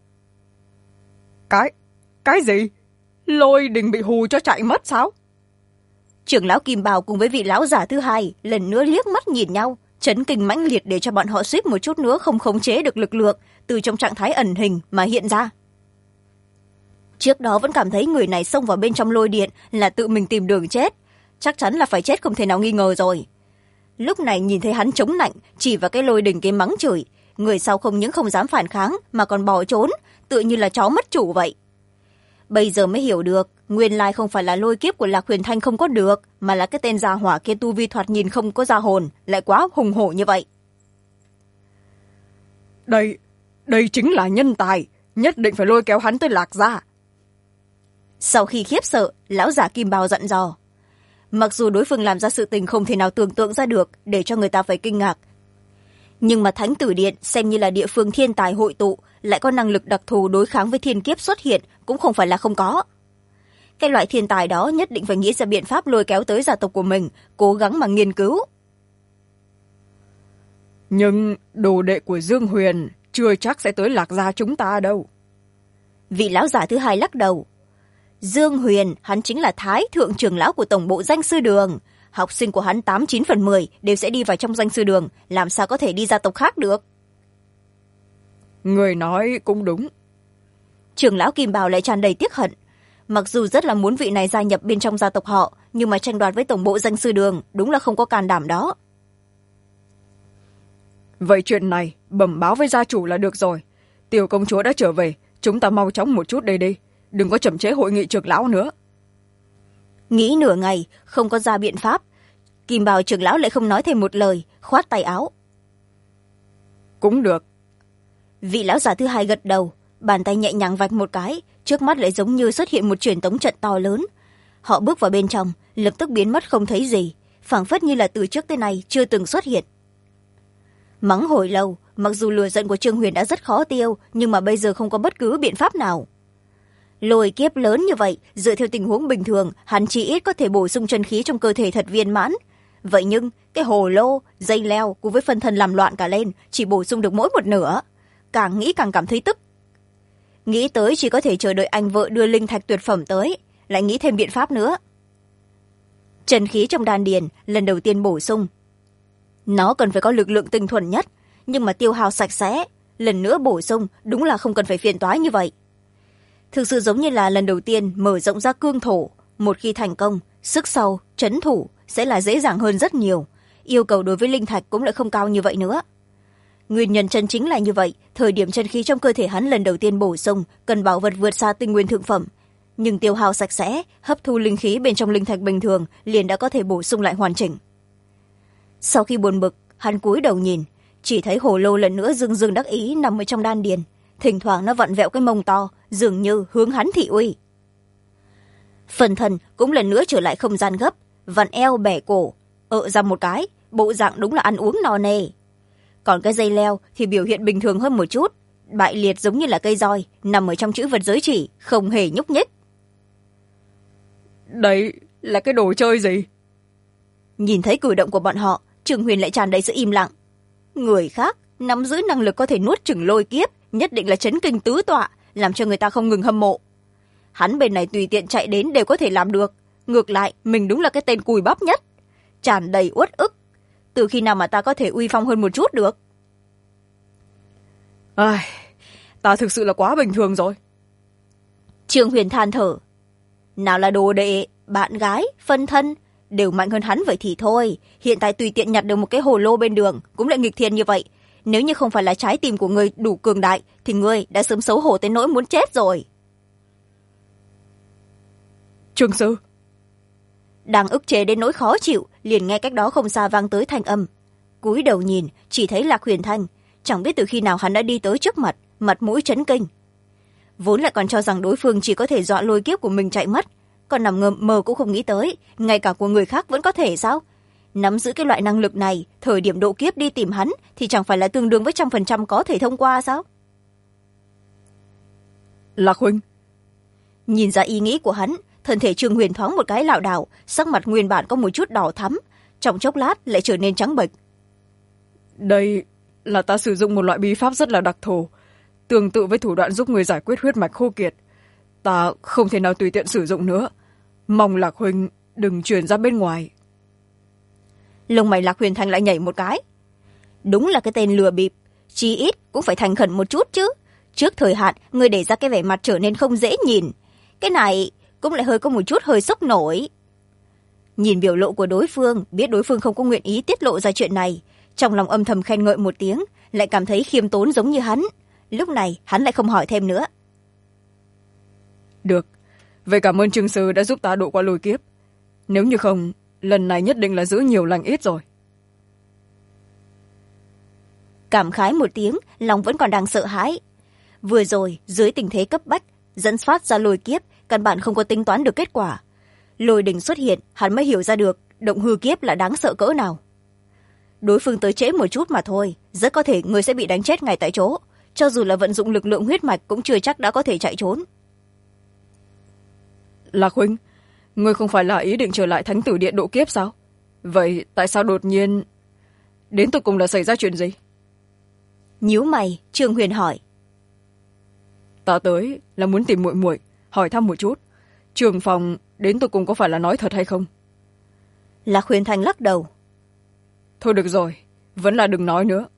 Cái gì? Lôi đình bị hù cho chạy mất sao? Trưởng lão Kim Bào cùng với vị lão giả thứ hai lần nữa liếc mắt nhìn nhau, chấn kinh mãnh liệt để cho bọn họ suýt một chút nữa không khống chế được lực lượng từ trong trạng thái ẩn hình mà hiện ra. Trước đó vẫn cảm thấy người này xông vào bên trong lôi điện là tự mình tìm đường chết, chắc chắn là phải chết không thể nào nghi ngờ rồi. Lúc này nhìn thấy hắn chống nạnh, chỉ vào cái lôi đình cái mắng chửi, người sau không những không dám phản kháng mà còn bỏ trốn, tựa như là chó mất chủ vậy. Bây giờ mới hiểu được, nguyên lai không phải là lôi kiếp của Lạc Huyền Thanh không có được, mà là cái tên gia hỏa kia tu vi thoạt nhìn không có gia hồn, lại quá hùng hổ như vậy. Đây chính là nhân tài, nhất định phải lôi kéo hắn tới Lạc gia. Sau khi khiếp sợ, lão giả Kim Bào dặn dò. Mặc dù đối phương làm ra sự tình không thể nào tưởng tượng ra được để cho người ta phải kinh ngạc, nhưng mà Thánh Tử Điện xem như là địa phương thiên tài hội tụ, lại có năng lực đặc thù đối kháng với thiên kiếp xuất hiện cũng không phải là không có. Cái loại thiên tài đó nhất định phải nghĩ ra biện pháp lôi kéo tới gia tộc của mình, cố gắng mà nghiên cứu. Nhưng đồ đệ của Dương Huyền chưa chắc sẽ tới Lạc gia chúng ta đâu. Vị lão giả thứ hai lắc đầu. Dương Huyền, hắn chính là Thái thượng trưởng lão của tổng bộ danh sư đường. Học sinh của hắn 89/10 đều sẽ đi vào trong danh sư đường, làm sao có thể đi gia tộc khác được. Người nói cũng đúng. Trưởng lão Kim Bào lại tràn đầy tiếc hận. Mặc dù rất là muốn vị này gia nhập bên trong gia tộc họ, nhưng mà tranh đoạt với tổng bộ danh sư đường đúng là không có can đảm đó. Vậy chuyện này bẩm báo với gia chủ là được rồi. Tiểu công chúa đã trở về, chúng ta mau chóng một chút đây đi, đừng có chậm trễ hội nghị trưởng lão nữa. Nghĩ nửa ngày không có ra biện pháp, Kim Bào trưởng lão lại không nói thêm một lời, khoát tay áo. Cũng được. Vị lão già thứ hai gật đầu, bàn tay nhẹ nhàng vạch một cái, trước mắt lại giống như xuất hiện một truyền tống trận to lớn. Họ bước vào bên trong, lập tức biến mất không thấy gì, phảng phất như là từ trước tới nay chưa từng xuất hiện. Mắng hồi lâu, mặc dù lửa giận của Trương Huyền đã rất khó tiêu, nhưng mà bây giờ không có bất cứ biện pháp nào. Lôi kiếp lớn như vậy, dựa theo tình huống bình thường, hắn chỉ ít có thể bổ sung chân khí trong cơ thể thật viên mãn. Vậy nhưng cái hồ lô, dây leo cùng với phân thân làm loạn cả lên, chỉ bổ sung được mỗi một nửa. Càng nghĩ càng cảm thấy tức. Nghĩ tới chỉ có thể chờ đợi anh vợ đưa linh thạch tuyệt phẩm tới, lại nghĩ thêm biện pháp nữa. Chân khí trong đan điền lần đầu tiên bổ sung. Nó cần phải có lực lượng tinh thuần nhất, nhưng mà tiêu hao sạch sẽ, lần nữa bổ sung đúng là không cần phải phiền toái như vậy. Thực sự giống như là lần đầu tiên mở rộng ra cương thổ, một khi thành công, sức sau, trấn thủ sẽ là dễ dàng hơn rất nhiều, yêu cầu đối với linh thạch cũng lại không cao như vậy nữa. Nguyên nhân chân chính là như vậy, thời điểm chân khí trong cơ thể hắn lần đầu tiên bổ sung cần bảo vật vượt xa tinh nguyên thượng phẩm, nhưng tiêu hao sạch sẽ, hấp thu linh khí bên trong linh thạch bình thường liền đã có thể bổ sung lại hoàn chỉnh. Sau khi buồn bực, hắn cúi đầu nhìn, chỉ thấy hồ lô lần nữa dương dương đắc ý nằm ở trong đan điền, thỉnh thoảng nó vặn vẹo cái mông to, dường như hướng hắn thị uy. Phần thân cũng lần nữa trở lại không gian gấp, vặn eo bẻ cổ, ra một cái, bộ dạng đúng là ăn uống no nê. Còn cái dây leo thì biểu hiện bình thường hơn một chút, bại liệt giống như là cây roi, nằm ở trong chữ vật giới chỉ, không hề nhúc nhích. Đấy là cái đồ chơi gì? Nhìn thấy cử động của bọn họ, Trương Huyền lại tràn đầy sự im lặng. Người khác nắm giữ năng lực có thể nuốt chửng lôi kiếp, nhất định là chấn kinh tứ tọa, làm cho người ta không ngừng hâm mộ. Hắn bên này tùy tiện chạy đến đều có thể làm được, ngược lại mình đúng là cái tên cùi bắp nhất, tràn đầy uất ức. Từ khi nào mà ta có thể uy phong hơn một chút được? Ai, ta thực sự là quá bình thường rồi. Trương Huyền than thở. Nào là đồ đệ, bạn gái, phân thân đều mạnh hơn hắn vậy thì thôi, hiện tại tùy tiện nhặt được một cái hồ lô bên đường cũng lại nghịch thiên như vậy. Nếu như không phải là trái tim của người đủ cường đại thì người đã sớm xấu hổ tới nỗi muốn chết rồi. Trương sư. Đang ức chế đến nỗi khó chịu, liền nghe cách đó không xa vang tới thanh âm. Cúi đầu nhìn, chỉ thấy Lạc Huyền Thanh, chẳng biết từ khi nào hắn đã đi tới trước mặt, mặt mũi chấn kinh. Vốn lại còn cho rằng đối phương chỉ có thể dọa lôi kiếp của mình chạy mất, còn nằm mơ cũng không nghĩ tới, ngay cả của người khác vẫn có thể sao? Nắm giữ cái loại năng lực này, thời điểm độ kiếp đi tìm hắn thì chẳng phải là tương đương với 100% có thể thông qua sao? Lạc huynh. Nhìn ra ý nghĩ của hắn, thân thể Trương Huyền thoáng một cái lảo đảo, sắc mặt nguyên bản có một chút đỏ thắm, trong chốc lát lại trở nên trắng bệch. Đây là ta sử dụng một loại bí pháp rất là đặc thù, tương tự với thủ đoạn giúp người giải quyết huyết mạch khô kiệt. Ta không thể nào tùy tiện sử dụng nữa, mong Lạc huynh đừng truyền ra bên ngoài. Lông mày Lạc Huyền Thanh lại nhảy một cái. Đúng là cái tên lừa bịp, chí ít cũng phải thành khẩn một chút chứ. Trước thời hạn người để ra cái vẻ mặt trở nên không dễ nhìn, cái này cũng lại hơi có một chút hơi sốc nổi. Nhìn biểu lộ của đối phương, biết đối phương không có nguyện ý tiết lộ ra chuyện này, trong lòng âm thầm khen ngợi một tiếng, lại cảm thấy khiêm tốn giống như hắn. Lúc này hắn lại không hỏi thêm nữa. Được, vậy cảm ơn Trương sư đã giúp ta độ qua lôi kiếp. Nếu như không, lần này nhất định là giữ nhiều lành ít rồi. Cảm khái một tiếng, lòng vẫn còn đang sợ hãi. Vừa rồi dưới tình thế cấp bách dẫn phát ra lôi kiếp, căn bản không có tính toán được kết quả. Lôi đình xuất hiện, hắn mới hiểu ra được động hư kiếp là đáng sợ cỡ nào. Đối phương tới trễ một chút mà thôi, rất có thể người sẽ bị đánh chết ngay tại chỗ, cho dù là vận dụng lực lượng huyết mạch cũng chưa chắc đã có thể chạy trốn. Lạc huynh, ngươi không phải là ý định trở lại Thánh Tử Điện độ kiếp sao? Vậy tại sao đột nhiên... Đến tột cùng là xảy ra chuyện gì? Nhíu mày, Trương Huyền hỏi. Ta tới là muốn tìm muội muội, hỏi thăm một chút. Trường phòng đến tột cùng có phải là nói thật hay không? Lạc Huyền Thanh lắc đầu. Thôi được rồi, vẫn là đừng nói nữa.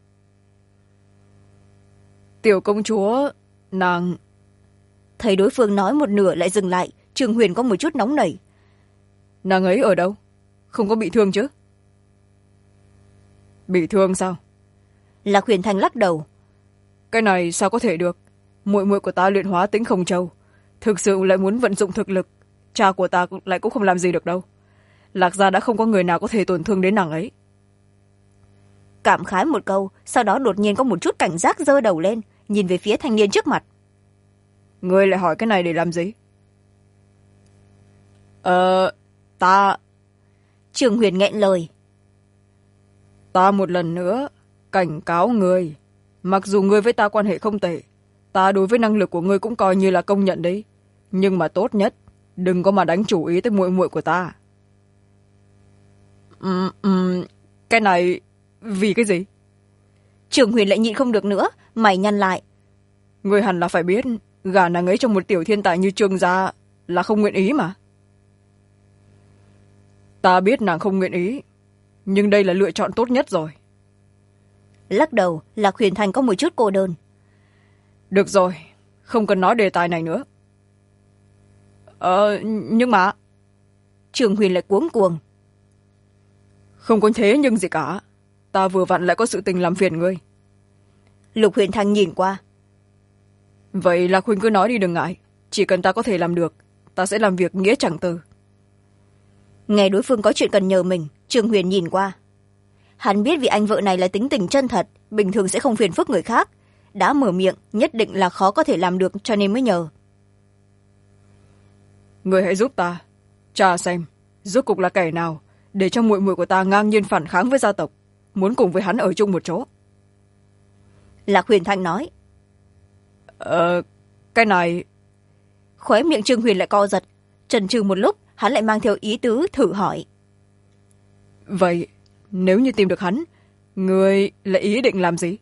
Tiểu công chúa, nàng... Thấy đối phương nói một nửa lại dừng lại, Trương Huyền có một chút nóng nảy. Nàng ấy ở đâu? Không có bị thương chứ? Bị thương sao? Lạc Huyền Thanh lắc đầu. cái này sao có thể được? Muội muội của ta luyện hóa Tĩnh Không Châu, thực sự lại muốn vận dụng thực lực, cha của ta lại cũng không làm gì được đâu. Lạc gia đã không có người nào có thể tổn thương đến nàng ấy. Cảm khái một câu, sau đó đột nhiên có một chút cảnh giác giơ đầu lên, nhìn về phía thanh niên trước mặt. Ngươi lại hỏi cái này để làm gì? Ta... Trường Huyền nghẹn lời. Ta một lần nữa cảnh cáo ngươi, mặc dù ngươi với ta quan hệ không tệ, ta đối với năng lực của ngươi cũng coi như là công nhận đấy, nhưng mà tốt nhất đừng có mà đánh chủ ý tới muội muội của ta. Cái này vì cái gì? Trường Huyền lại nhịn không được nữa, mày nhăn lại. Ngươi hẳn là phải biết, gả nàng ấy cho một tiểu thiên tài như Trương gia là không nguyện ý mà. Ta biết nàng không nguyện ý, nhưng đây là lựa chọn tốt nhất rồi. Lắc đầu, Lạc Huyền Thành có một chút cô đơn. Được rồi, không cần nói đề tài này nữa. Nhưng mà... Trường Huyền lại cuống cuồng. Không có thế nhưng gì cả. Ta vừa vặn lại có sự tình làm phiền ngươi. Lục Huyền Thành nhìn qua. Vậy Lạc Huynh cứ nói đi đừng ngại. Chỉ cần ta có thể làm được, ta sẽ làm việc nghĩa chẳng từ. Nghe đối phương có chuyện cần nhờ mình, Trường Huyền nhìn qua. Hắn biết vì anh vợ này là tính tình chân thật, bình thường sẽ không phiền phức người khác. Đã mở miệng, nhất định là khó có thể làm được cho nên mới nhờ. Người hãy giúp ta tra xem rốt cục là kẻ nào để cho muội muội của ta ngang nhiên phản kháng với gia tộc, muốn cùng với hắn ở chung một chỗ. Lạc Huyền Thanh nói. Cái này... Khóe miệng Trương Huyền lại co giật, chần chừ một lúc, hắn lại mang theo ý tứ thử hỏi. Vậy nếu như tìm được hắn, người lại ý định làm gì?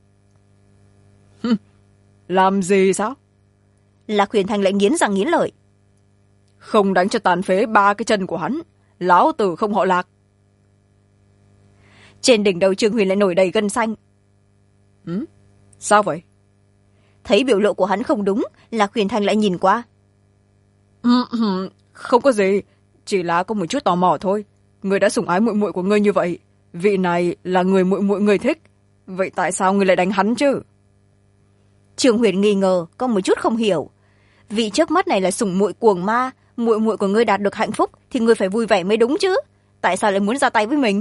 Làm gì sao? Lạc Huyền Thanh lại nghiến răng nghiến lợi. Không đánh cho tàn phế 3 cái chân của hắn, lão tử không họ Lạc. Trên đỉnh đầu Trương Huyền lại nổi đầy gân xanh. Sao vậy? Thấy biểu lộ của hắn không đúng, Lạc Huyền Thanh lại nhìn qua. Không có gì, chỉ là có một chút tò mò thôi. Người đã sủng ái muội muội của ngươi như vậy, vị này là người muội muội người thích, vậy tại sao ngươi lại đánh hắn chứ? Trương Huyền nghi ngờ, có một chút không hiểu. Vị trước mắt này là sủng muội cuồng ma, muội muội của ngươi đạt được hạnh phúc thì ngươi phải vui vẻ mới đúng chứ, tại sao lại muốn ra tay với mình?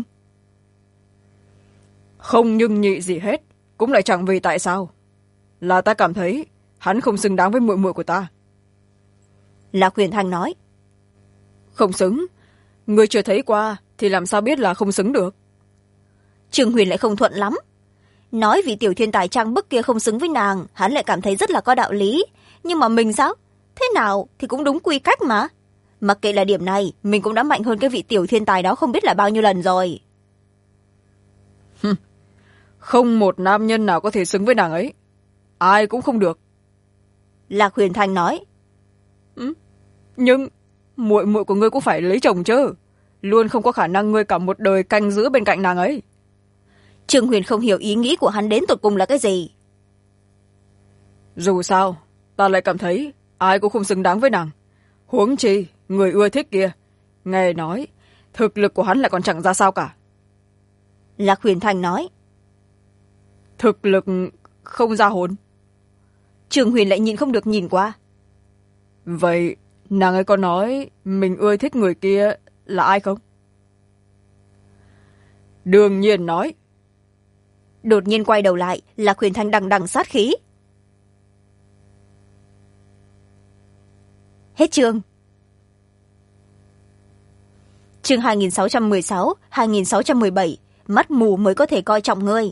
Không nhưng nhị gì hết, cũng lại chẳng vì tại sao. Là ta cảm thấy hắn không xứng đáng với muội muội của ta. Lạc Huyền Thanh nói. Không xứng? Ngươi chưa thấy qua thì làm sao biết là không xứng được? Trương Huyền lại không thuận lắm. Nói vì tiểu thiên tài trang bức kia không xứng với nàng, hắn lại cảm thấy rất là có đạo lý. Nhưng mà mình sao? Thế nào thì cũng đúng quy cách mà. Mặc kệ là điểm này, mình cũng đã mạnh hơn cái vị tiểu thiên tài đó không biết là bao nhiêu lần rồi. Không một nam nhân nào có thể xứng với nàng ấy. Ai cũng không được. Lạc Huyền Thanh nói. Nhưng muội muội của ngươi cũng phải lấy chồng chứ. Luôn không có khả năng ngươi cả một đời canh giữ bên cạnh nàng ấy. Trương Huyền không hiểu ý nghĩ của hắn đến tột cùng là cái gì. Dù sao, ta lại cảm thấy ai cũng không xứng đáng với nàng. Huống chi, người ưa thích kia. Nghe nói, thực lực của hắn lại còn chẳng ra sao cả. Lạc Huyền Thanh nói. Thực lực không ra hồn. Trương Huyền lại nhìn không được nhìn qua. Vậy, nàng ấy có nói mình ưa thích người kia là ai không? Đương nhiên nói. Đột nhiên quay đầu lại, Lạc Huyền Thanh đằng đằng sát khí. Hết chương. Chương 2616, 2617, mắt mù mới có thể coi trọng ngươi.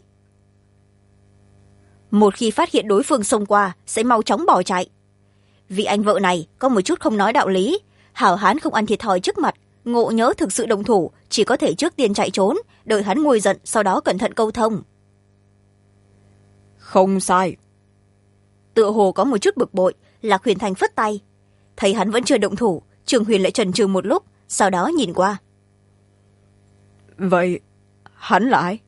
Một khi phát hiện đối phương xông qua, sẽ mau chóng bỏ chạy. Vì anh vợ này có một chút không nói đạo lý, hảo hán không ăn thiệt thòi trước mặt, ngộ nhớ thực sự động thủ, chỉ có thể trước tiên chạy trốn, đợi hắn nguôi giận, sau đó cẩn thận câu thông. Không sai. Tựa hồ có một chút bực bội, Lạc Huyền Thành phất tay. Thấy hắn vẫn chưa động thủ, Trường Huyền lại chần chừ một lúc, sau đó nhìn qua. Vậy, hắn là ai?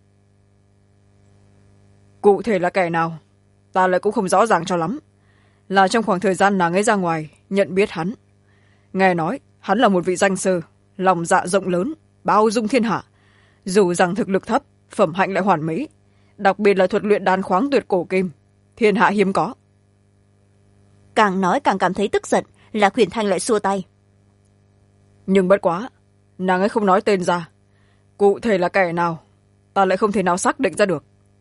Cụ thể là kẻ nào? Ta lại cũng không rõ ràng cho lắm. Là trong khoảng thời gian nàng ấy ra ngoài, nhận biết hắn. Nghe nói, hắn là một vị danh sư, lòng dạ rộng lớn, bao dung thiên hạ. Dù rằng thực lực thấp, phẩm hạnh lại hoàn mỹ. Đặc biệt là thuật luyện đan khoáng tuyệt cổ kim. thiên hạ hiếm có. Càng nói càng cảm thấy tức giận, Lạc Huyền Thanh lại xua tay. Nhưng bất quá, nàng ấy không nói tên ra. Cụ thể là kẻ nào, ta lại không thể nào xác định ra được.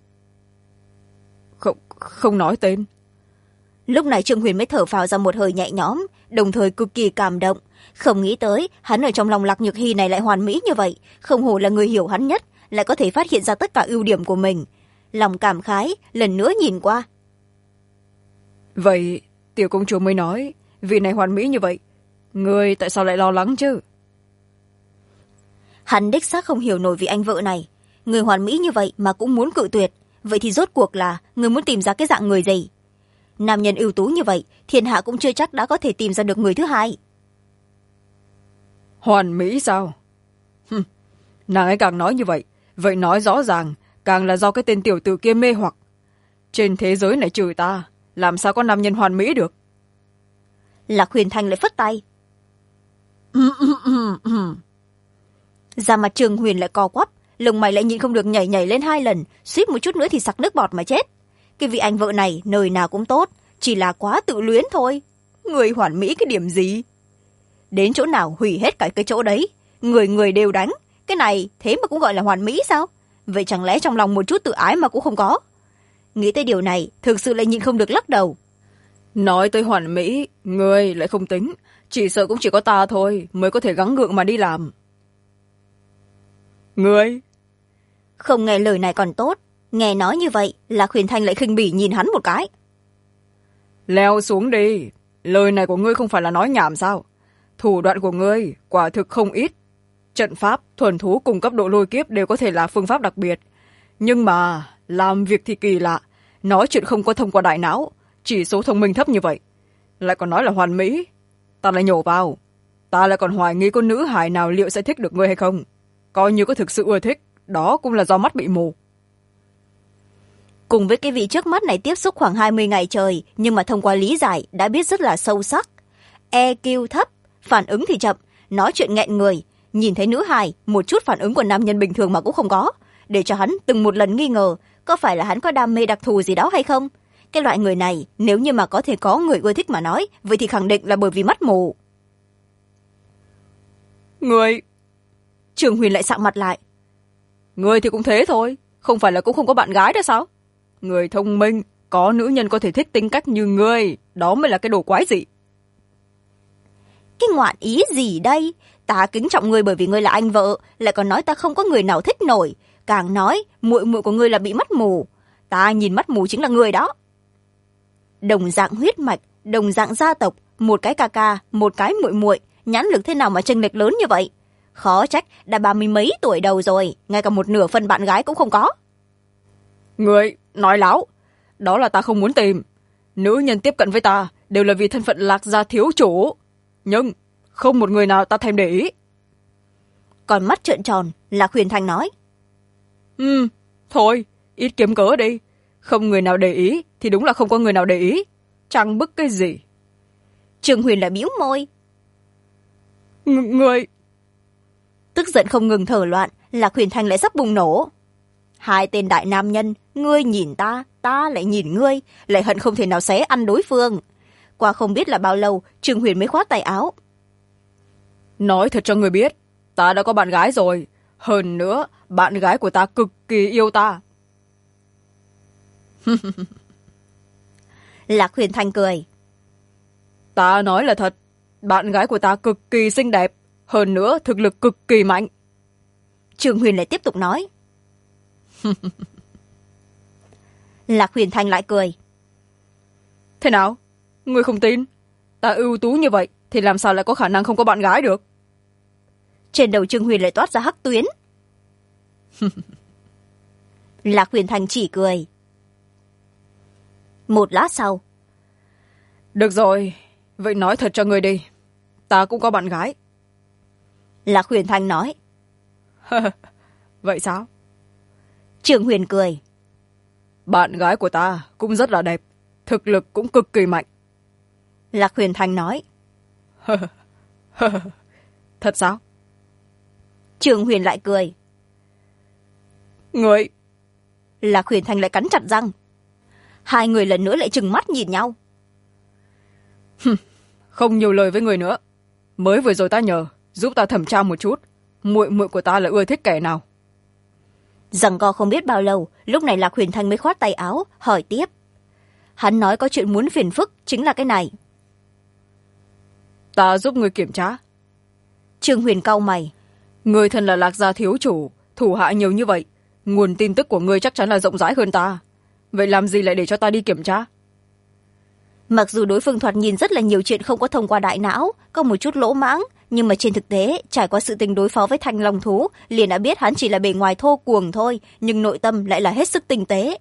Không nói tên. Lúc này Trương Huyền mới thở phào ra một hơi nhẹ nhõm, đồng thời cực kỳ cảm động. Không nghĩ tới hắn ở trong lòng Lạc Nhược Hy này lại hoàn mỹ như vậy, không hổ là người hiểu hắn nhất, lại có thể phát hiện ra tất cả ưu điểm của mình. Lòng cảm khái lần nữa nhìn qua. Vậy tiểu công chúa mới nói, vị này hoàn mỹ như vậy, ngươi tại sao lại lo lắng chứ? Hắn đích xác không hiểu nổi vị anh vợ này, người hoàn mỹ như vậy mà cũng muốn cự tuyệt. Vậy thì rốt cuộc là người muốn tìm ra cái dạng người gì? Nam nhân ưu tú như vậy, thiên hạ cũng chưa chắc đã có thể tìm ra được người thứ hai. Hoàn mỹ sao? Nàng ấy càng nói như vậy, vậy nói rõ ràng càng là do cái tên tiểu tử kia mê hoặc. Trên thế giới này trừ ta, làm sao có nam nhân hoàn mỹ được? Lạc Huyền Thanh lại phất tay. Da mặt Trương Huyền lại co quắp, lông mày lại nhịn không được nhảy nhảy lên 2 lần, suýt một chút nữa thì sặc nước bọt mà chết. Cái vị anh vợ này nơi nào cũng tốt, chỉ là quá tự luyến thôi. Người hoàn mỹ cái điểm gì? Đến chỗ nào hủy hết cả cái chỗ đấy, người người đều đánh. Cái này thế mà cũng gọi là hoàn mỹ sao? Vậy chẳng lẽ trong lòng một chút tự ái mà cũng không có? Nghĩ tới điều này, thực sự lại nhịn không được lắc đầu. Nói tới hoàn mỹ, người lại không tính, chỉ sợ cũng chỉ có ta thôi mới có thể gắng gượng mà đi làm. Ngươi không nghe lời này còn tốt, nghe nói như vậy Lạc Huyền Thanh lại khinh bỉ nhìn hắn một cái. Leo xuống đi, lời này của ngươi không phải là nói nhảm sao? Thủ đoạn của ngươi quả thực không ít. Trận pháp, thuần thú cùng cấp độ lôi kiếp đều có thể là phương pháp đặc biệt. Nhưng mà làm việc thì kỳ lạ, nói chuyện không có thông qua đại não, chỉ số thông minh thấp như vậy. Lại còn nói là hoàn mỹ. Ta lại nhổ vào. Ta lại còn hoài nghi con nữ hài nào liệu sẽ thích được ngươi hay không. Coi như có thực sự ưa thích, đó cũng là do mắt bị mù. Cùng với cái vị trước mắt này tiếp xúc khoảng 20 ngày trời, nhưng mà thông qua lý giải đã biết rất là sâu sắc. EQ thấp, phản ứng thì chậm, nói chuyện nghẹn người, nhìn thấy nữ hài một chút phản ứng của nam nhân bình thường mà cũng không có, để cho hắn từng một lần nghi ngờ có phải là hắn có đam mê đặc thù gì đó hay không. Cái loại người này nếu như mà có thể có người ưa thích mà nói, vậy thì khẳng định là bởi vì mắt mù. Người Trường Huyền lại sạm mặt lại. Người thì cũng thế thôi, không phải là cũng không có bạn gái đó sao? Người thông minh, có nữ nhân có thể thích tính cách như ngươi, đó mới là cái đồ quái dị. Cái ngoạn ý gì đây? Ta kính trọng ngươi bởi vì ngươi là anh vợ, lại còn nói ta không có người nào thích nổi. Càng nói, muội muội của ngươi là bị mắt mù. Ta nhìn mắt mù chính là ngươi đó. Đồng dạng huyết mạch, đồng dạng gia tộc, một cái ca ca, một cái muội muội, nhãn lực thế nào mà chênh lệch lớn như vậy? Khó trách, đã 30 mấy tuổi đầu rồi, ngay cả một nửa phần bạn gái cũng không có. Ngươi nói láo, đó là ta không muốn tìm. Nữ nhân tiếp cận với ta đều là vì thân phận Lạc gia thiếu chủ, nhưng không một người nào ta thèm để ý. Còn mắt trợn tròn, Lạc Huyền Thanh nói. Thôi, ít kiếm cớ đi. Không người nào để ý thì đúng là không có người nào để ý. Chẳng bức cái gì. Trường Huyền lại bĩu môi. Ngươi tức giận không ngừng thở loạn, Lạc Huyền Thanh lại sắp bùng nổ. Hai tên đại nam nhân, ngươi nhìn ta, ta lại nhìn ngươi, lại hận không thể nào xé ăn đối phương. Qua không biết là bao lâu, Trường Huyền mới khoát tay áo. Nói thật cho ngươi biết, ta đã có bạn gái rồi. Hơn nữa, bạn gái của ta cực kỳ yêu ta. Lạc Huyền Thanh cười. Ta nói là thật, bạn gái của ta cực kỳ xinh đẹp, hơn nữa thực lực cực kỳ mạnh. Trường Huyền lại tiếp tục nói. Lạc Huyền Thanh lại cười. Thế nào? Ngươi không tin? Ta ưu tú như vậy thì làm sao lại có khả năng không có bạn gái được? Trên đầu Trương Huyền lại toát ra hắc tuyến. Lạc Huyền Thanh chỉ cười. Một lát sau. Được rồi, vậy nói thật cho ngươi đi. Ta cũng có bạn gái. Lạc Huyền Thanh nói. Vậy sao? Trường Huyền cười. Bạn gái của ta cũng rất là đẹp, thực lực cũng cực kỳ mạnh. Lạc Huyền Thanh nói. Thật sao? Trường Huyền lại cười. Ngươi. Lạc Huyền Thanh lại cắn chặt răng. hai người lần nữa lại trừng mắt nhìn nhau. Không nhiều lời với người nữa. Mới vừa rồi ta nhờ giúp ta thẩm tra một chút, muội muội của ta là ưa thích kẻ nào. Giằng co không biết bao lâu, lúc này Lạc Huyền Thanh mới khoát tay áo hỏi tiếp. Hắn nói có chuyện muốn phiền phức chính là cái này. Ta giúp người kiểm tra. Trương Huyền cau mày. Người thân là Lạc gia thiếu chủ, thủ hạ nhiều như vậy, nguồn tin tức của ngươi chắc chắn là rộng rãi hơn ta. Vậy làm gì lại để cho ta đi kiểm tra? Mặc dù đối phương thoạt nhìn rất là nhiều chuyện không có thông qua đại não, có một chút lỗ mãng, nhưng mà trên thực tế trải qua sự tình đối phó với thanh long thú liền đã biết hắn chỉ là bề ngoài thô cuồng thôi, nhưng nội tâm lại là hết sức tinh tế.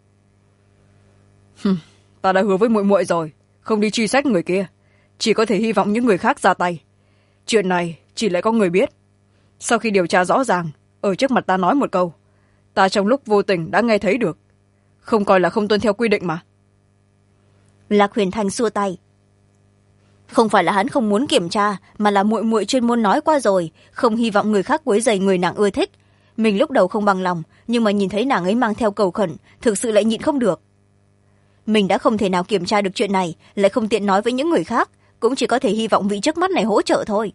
Ta đã hứa với muội muội rồi, không đi truy xét người kia, chỉ có thể hy vọng những người khác ra tay. Chuyện này chỉ lại có người biết. Sau khi điều tra rõ ràng, ở trước mặt ta nói một câu, ta trong lúc vô tình đã nghe thấy được, không coi là không tuân theo quy định mà. Lạc Huyền Thanh xua tay. Không phải là hắn không muốn kiểm tra, mà là muội muội chuyên môn nói qua rồi, không hy vọng người khác quấy rầy người nàng ưa thích. Mình lúc đầu không bằng lòng, nhưng mà nhìn thấy nàng ấy mang theo cầu khẩn, thực sự lại nhịn không được. Mình đã không thể nào kiểm tra được chuyện này, lại không tiện nói với những người khác, cũng chỉ có thể hy vọng vị trước mắt này hỗ trợ thôi.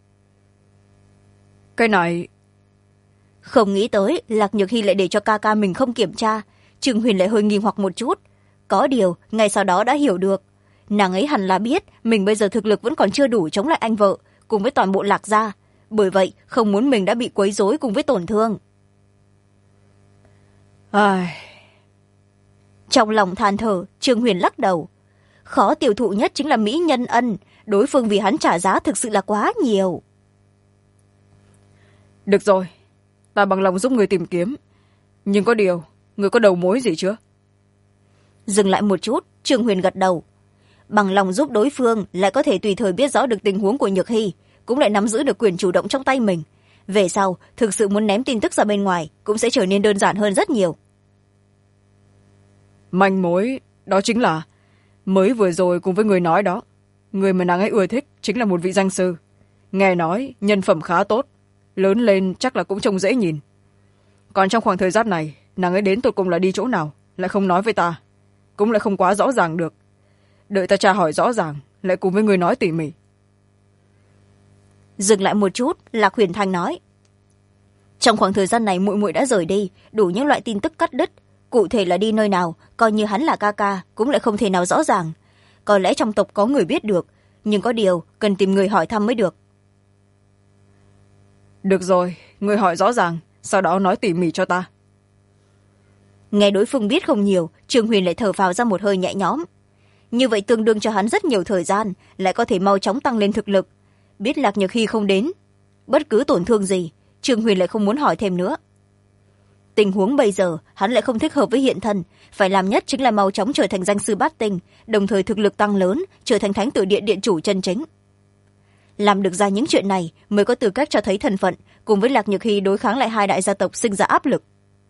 Cái này... Không nghĩ tới Lạc Nhược Hy lại để cho ca ca mình không kiểm tra. Trương Huyền lại hơi nghi hoặc một chút. Có điều ngay sau đó đã hiểu được, nàng ấy hẳn là biết mình bây giờ thực lực vẫn còn chưa đủ chống lại anh vợ cùng với toàn bộ Lạc gia, bởi vậy không muốn mình đã bị quấy rối cùng với tổn thương. Trong lòng than thở, Trương Huyền lắc đầu. Khó tiêu thụ nhất chính là mỹ nhân ân, đối phương vì hắn trả giá thực sự là quá nhiều. Được rồi, ta bằng lòng giúp người tìm kiếm, nhưng có điều người có đầu mối gì chưa? Dừng lại một chút, Trương Huyền gật đầu. Bằng lòng giúp đối phương lại có thể tùy thời biết rõ được tình huống của Nhược Hy, cũng lại nắm giữ được quyền chủ động trong tay mình. Về sau thực sự muốn ném tin tức ra bên ngoài cũng sẽ trở nên đơn giản hơn rất nhiều. Manh mối đó chính là mới vừa rồi cùng với người nói đó, người mà nàng ấy ưa thích chính là một vị danh sư, nghe nói nhân phẩm khá tốt, lớn lên chắc là cũng trông dễ nhìn. Còn trong khoảng thời gian này nàng ấy đến tột cùng là đi chỗ nào lại không nói với ta, cũng lại không quá rõ ràng được. Đợi ta tra hỏi rõ ràng lại cùng với người nói tỉ mỉ. Dừng lại một chút, Lạc Huyền Thanh nói. Trong khoảng thời gian này muội muội đã rời đi, đủ những loại tin tức cắt đứt, cụ thể là đi nơi nào, coi như hắn là ca ca cũng lại không thể nào rõ ràng. Có lẽ trong tộc có người biết được, nhưng có điều cần tìm người hỏi thăm mới được. Được rồi, người hỏi rõ ràng, sau đó nói tỉ mỉ cho ta. Nghe đối phương biết không nhiều, Trương Huyền lại thở phào ra một hơi nhẹ nhõm. Như vậy tương đương cho hắn rất nhiều thời gian, lại có thể mau chóng tăng lên thực lực. Biết Lạc Nhược Hy không đến bất cứ tổn thương gì, Trương Huyền lại không muốn hỏi thêm nữa. Tình huống bây giờ hắn lại không thích hợp với hiện thân, phải làm nhất chính là mau chóng trở thành danh sư bát tinh, đồng thời thực lực tăng lớn, trở thành thánh tử điện điện chủ chân chính. Làm được ra những chuyện này mới có tư cách cho thấy thân phận, cùng với Lạc Nhược Hy đối kháng lại hai đại gia tộc sinh ra áp lực.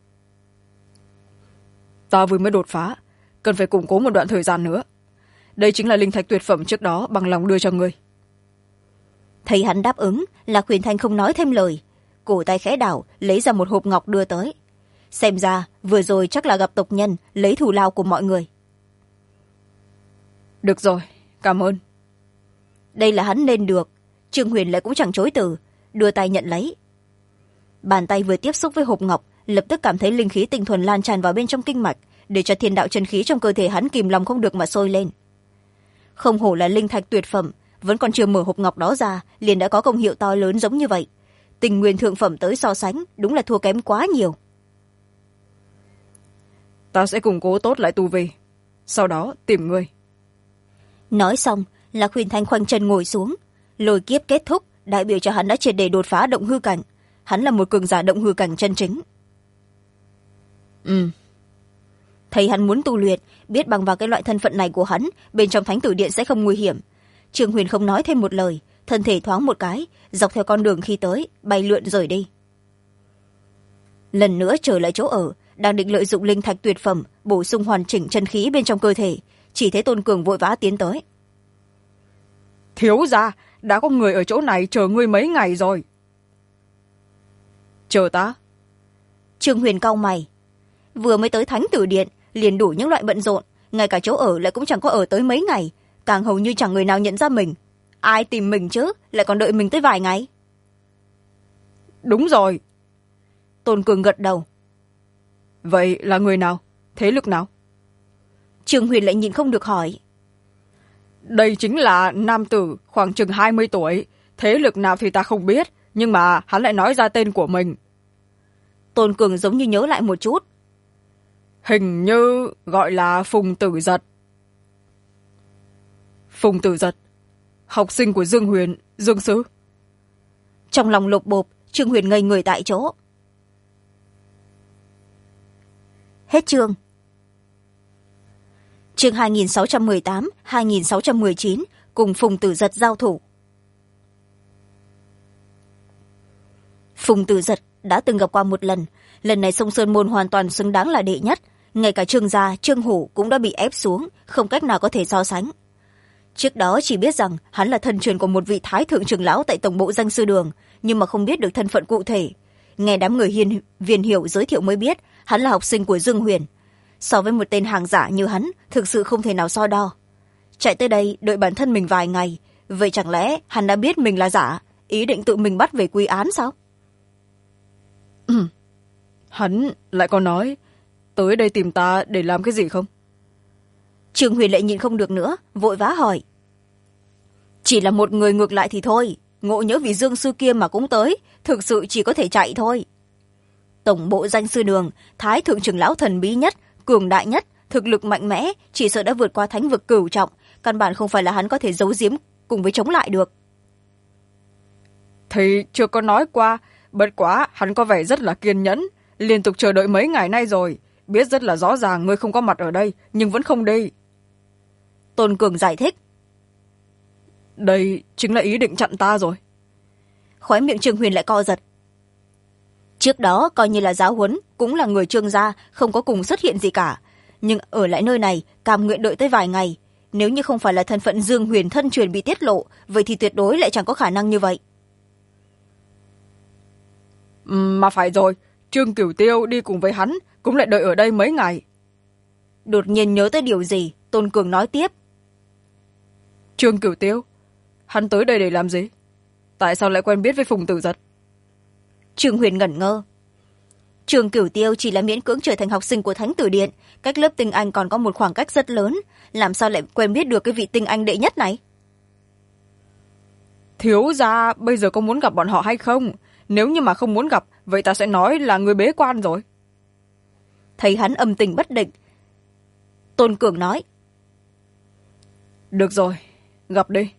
Ta vừa mới đột phá, cần phải củng cố một đoạn thời gian nữa. Đây chính là linh thạch tuyệt phẩm trước đó bằng lòng đưa cho ngươi. Thấy hắn đáp ứng, Lạc Huyền Thanh không nói thêm lời, cổ tay khẽ đảo lấy ra một hộp ngọc đưa tới. Xem ra vừa rồi chắc là gặp tộc nhân lấy thù lao của mọi người. Được rồi, cảm ơn. Đây là hắn nên được. Trương Huyền lại cũng chẳng chối từ, đưa tay nhận lấy. Bàn tay vừa tiếp xúc với hộp ngọc, lập tức cảm thấy linh khí tinh thuần lan tràn vào bên trong kinh mạch, để cho thiên đạo chân khí trong cơ thể hắn kìm lòng không được mà sôi lên. Không hổ là linh thạch tuyệt phẩm, vẫn còn chưa mở hộp ngọc đó ra liền đã có công hiệu to lớn giống như vậy. Tình nguyên thượng phẩm tới so sánh đúng là thua kém quá nhiều. Ta sẽ củng cố tốt lại tu vi, sau đó tìm ngươi. Nói xong, Lạc Huyền Thanh khoanh chân ngồi xuống. Lôi kiếp kết thúc, đại biểu cho hắn đã triệt để đột phá động hư cảnh. Hắn là một cường giả động hư cảnh chân chính. Thấy hắn muốn tu luyện, biết bằng vào cái loại thân phận này của hắn, bên trong thánh tử điện sẽ không nguy hiểm. Trương Huyền không nói thêm một lời, thân thể thoáng một cái, dọc theo con đường khi tới, bay lượn rời đi. Lần nữa trở lại chỗ ở, đang định lợi dụng linh thạch tuyệt phẩm bổ sung hoàn chỉnh chân khí bên trong cơ thể, chỉ thấy Tôn Cường vội vã tiến tới. Thiếu gia, đã có người ở chỗ này chờ ngươi mấy ngày rồi. Chờ ta? Trương Huyền cau mày. Vừa mới tới thánh tử điện liền đủ những loại bận rộn, ngay cả chỗ ở lại cũng chẳng có ở tới mấy ngày, càng hầu như chẳng người nào nhận ra mình. Ai tìm mình chứ, lại còn đợi mình tới vài ngày. Đúng rồi. Tôn Cường gật đầu. Vậy là người nào? Thế lực nào? Trương Huyền lại nhìn không được hỏi. Đây chính là nam tử khoảng chừng 20 tuổi. Thế lực nào thì ta không biết, nhưng mà hắn lại nói ra tên của mình. Tôn Cường giống như nhớ lại một chút. Hình như gọi là Phùng Tử Giật. Phùng Tử Giật, học sinh của Dương Huyền, Dương Sư. Trong lòng lục bộp, Trương Huyền ngây người tại chỗ. Hết chương. Chương 2618, 2619 cùng Phùng Tử Giật giao thủ. Phùng Tử Giật đã từng gặp qua một lần này Sông Sơn Môn hoàn toàn xứng đáng là đệ nhất, ngay cả Trương gia, Trương Hủ cũng đã bị ép xuống, không cách nào có thể so sánh. Trước đó chỉ biết rằng hắn là thân truyền của một vị thái thượng trưởng lão tại tổng bộ danh sư đường, nhưng mà không biết được thân phận cụ thể. Nghe đám người viên hiểu giới thiệu mới biết hắn là học sinh của Dương Huyền. So với một tên hàng giả như hắn, thực sự không thể nào so đo. Chạy tới đây đợi bản thân mình vài ngày, vậy chẳng lẽ hắn đã biết mình là giả, ý định tự mình bắt về quy án sao? Hắn lại còn nói tới đây tìm ta để làm cái gì không? Trương Huyền lại nhìn không được nữa, vội vã hỏi. Chỉ là một người ngược lại thì thôi, ngộ nhỡ vì Dương Sư kia mà cũng tới, thực sự chỉ có thể chạy thôi. Tổng bộ danh sư đường, thái thượng trưởng lão thần bí nhất, cường đại nhất, thực lực mạnh mẽ, chỉ sợ đã vượt qua thánh vực cửu trọng, căn bản không phải là hắn có thể giấu giếm cùng với chống lại được. Thì chưa có nói qua, bất quá hắn có vẻ rất là kiên nhẫn, liên tục chờ đợi mấy ngày nay rồi, biết rất là rõ ràng ngươi không có mặt ở đây, nhưng vẫn không đi. Tôn Cường giải thích. Đây chính là ý định chặn ta rồi. Khóe miệng Trương Huyền lại co giật. Trước đó coi như là giáo huấn, cũng là người Trương gia, không có cùng xuất hiện gì cả, nhưng ở lại nơi này cam nguyện đợi tới vài ngày. Nếu như không phải là thân phận Dương Huyền thân truyền bị tiết lộ, vậy thì tuyệt đối lại chẳng có khả năng như vậy. Mà phải rồi, Trương Cửu Tiêu đi cùng với hắn cũng lại đợi ở đây mấy ngày. Đột nhiên nhớ tới điều gì, Tôn Cường nói tiếp. Trương Cửu Tiêu, hắn tới đây để làm gì? Tại sao lại quen biết với Phùng Tử Giật? Trương Huyền ngẩn ngơ. Trương Cửu Tiêu chỉ là miễn cưỡng trở thành học sinh của Thánh Tử Điện, cách lớp tinh anh còn có một khoảng cách rất lớn, làm sao lại quen biết được cái vị tinh anh đệ nhất này? Thiếu gia bây giờ có muốn gặp bọn họ hay không? Nếu như mà không muốn gặp, vậy ta sẽ nói là người bế quan rồi. Thấy hắn âm tình bất định, Tôn Cường nói. Được rồi, gặp đi.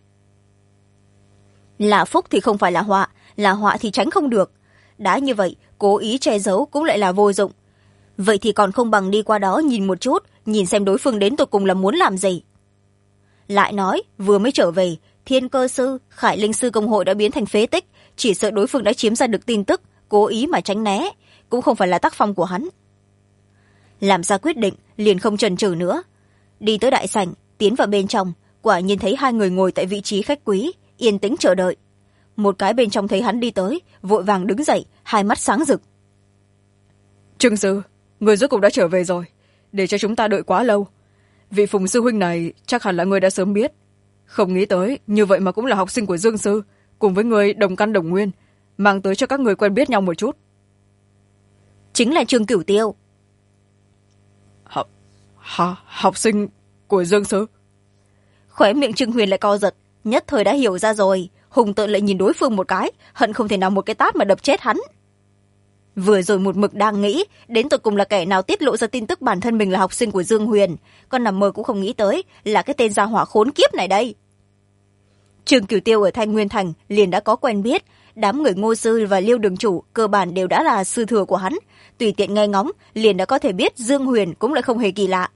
Là phúc thì không phải là họa thì tránh không được. Đã như vậy, cố ý che giấu cũng lại là vô dụng. Vậy thì còn không bằng đi qua đó nhìn một chút, nhìn xem đối phương đến tột cùng là muốn làm gì. Lại nói, vừa mới trở về, Thiên Cơ Sư, Khải Linh Sư công hội đã biến thành phế tích, chỉ sợ đối phương đã chiếm ra được tin tức, cố ý mà tránh né, cũng không phải là tác phong của hắn. Làm ra quyết định, liền không chần chừ nữa. Đi tới đại sảnh, tiến vào bên trong, quả nhiên thấy hai người ngồi tại vị trí khách quý, yên tĩnh chờ đợi. Một cái bên trong thấy hắn đi tới, vội vàng đứng dậy, hai mắt sáng rực. Trương Sư, người rốt cuộc đã trở về rồi, để cho chúng ta đợi quá lâu. Vị Phùng sư huynh này chắc hẳn là người đã sớm biết. Không nghĩ tới, như vậy mà cũng là học sinh của Dương Sư, cùng với người đồng căn đồng nguyên, mang tới cho các người quen biết nhau một chút. Chính là Trương Cửu Tiêu. Học sinh của Dương Sư? Khóe miệng Trương Huyền lại co giật, nhất thời đã hiểu ra rồi, hùng tợn lại nhìn đối phương một cái, hận không thể nào một cái tát mà đập chết hắn. Vừa rồi một mực đang nghĩ đến tột cùng là kẻ nào tiết lộ ra tin tức bản thân mình là học sinh của Dương Huyền, con nằm mơ cũng không nghĩ tới là cái tên gia hỏa khốn kiếp này đây. Trương Cửu Tiêu ở Thanh Nguyên Thành liền đã có quen biết, đám người Ngô Sư và Liêu Đường Chủ cơ bản đều đã là sư thừa của hắn, tùy tiện nghe ngóng liền đã có thể biết Dương Huyền cũng lại không hề kỳ lạ.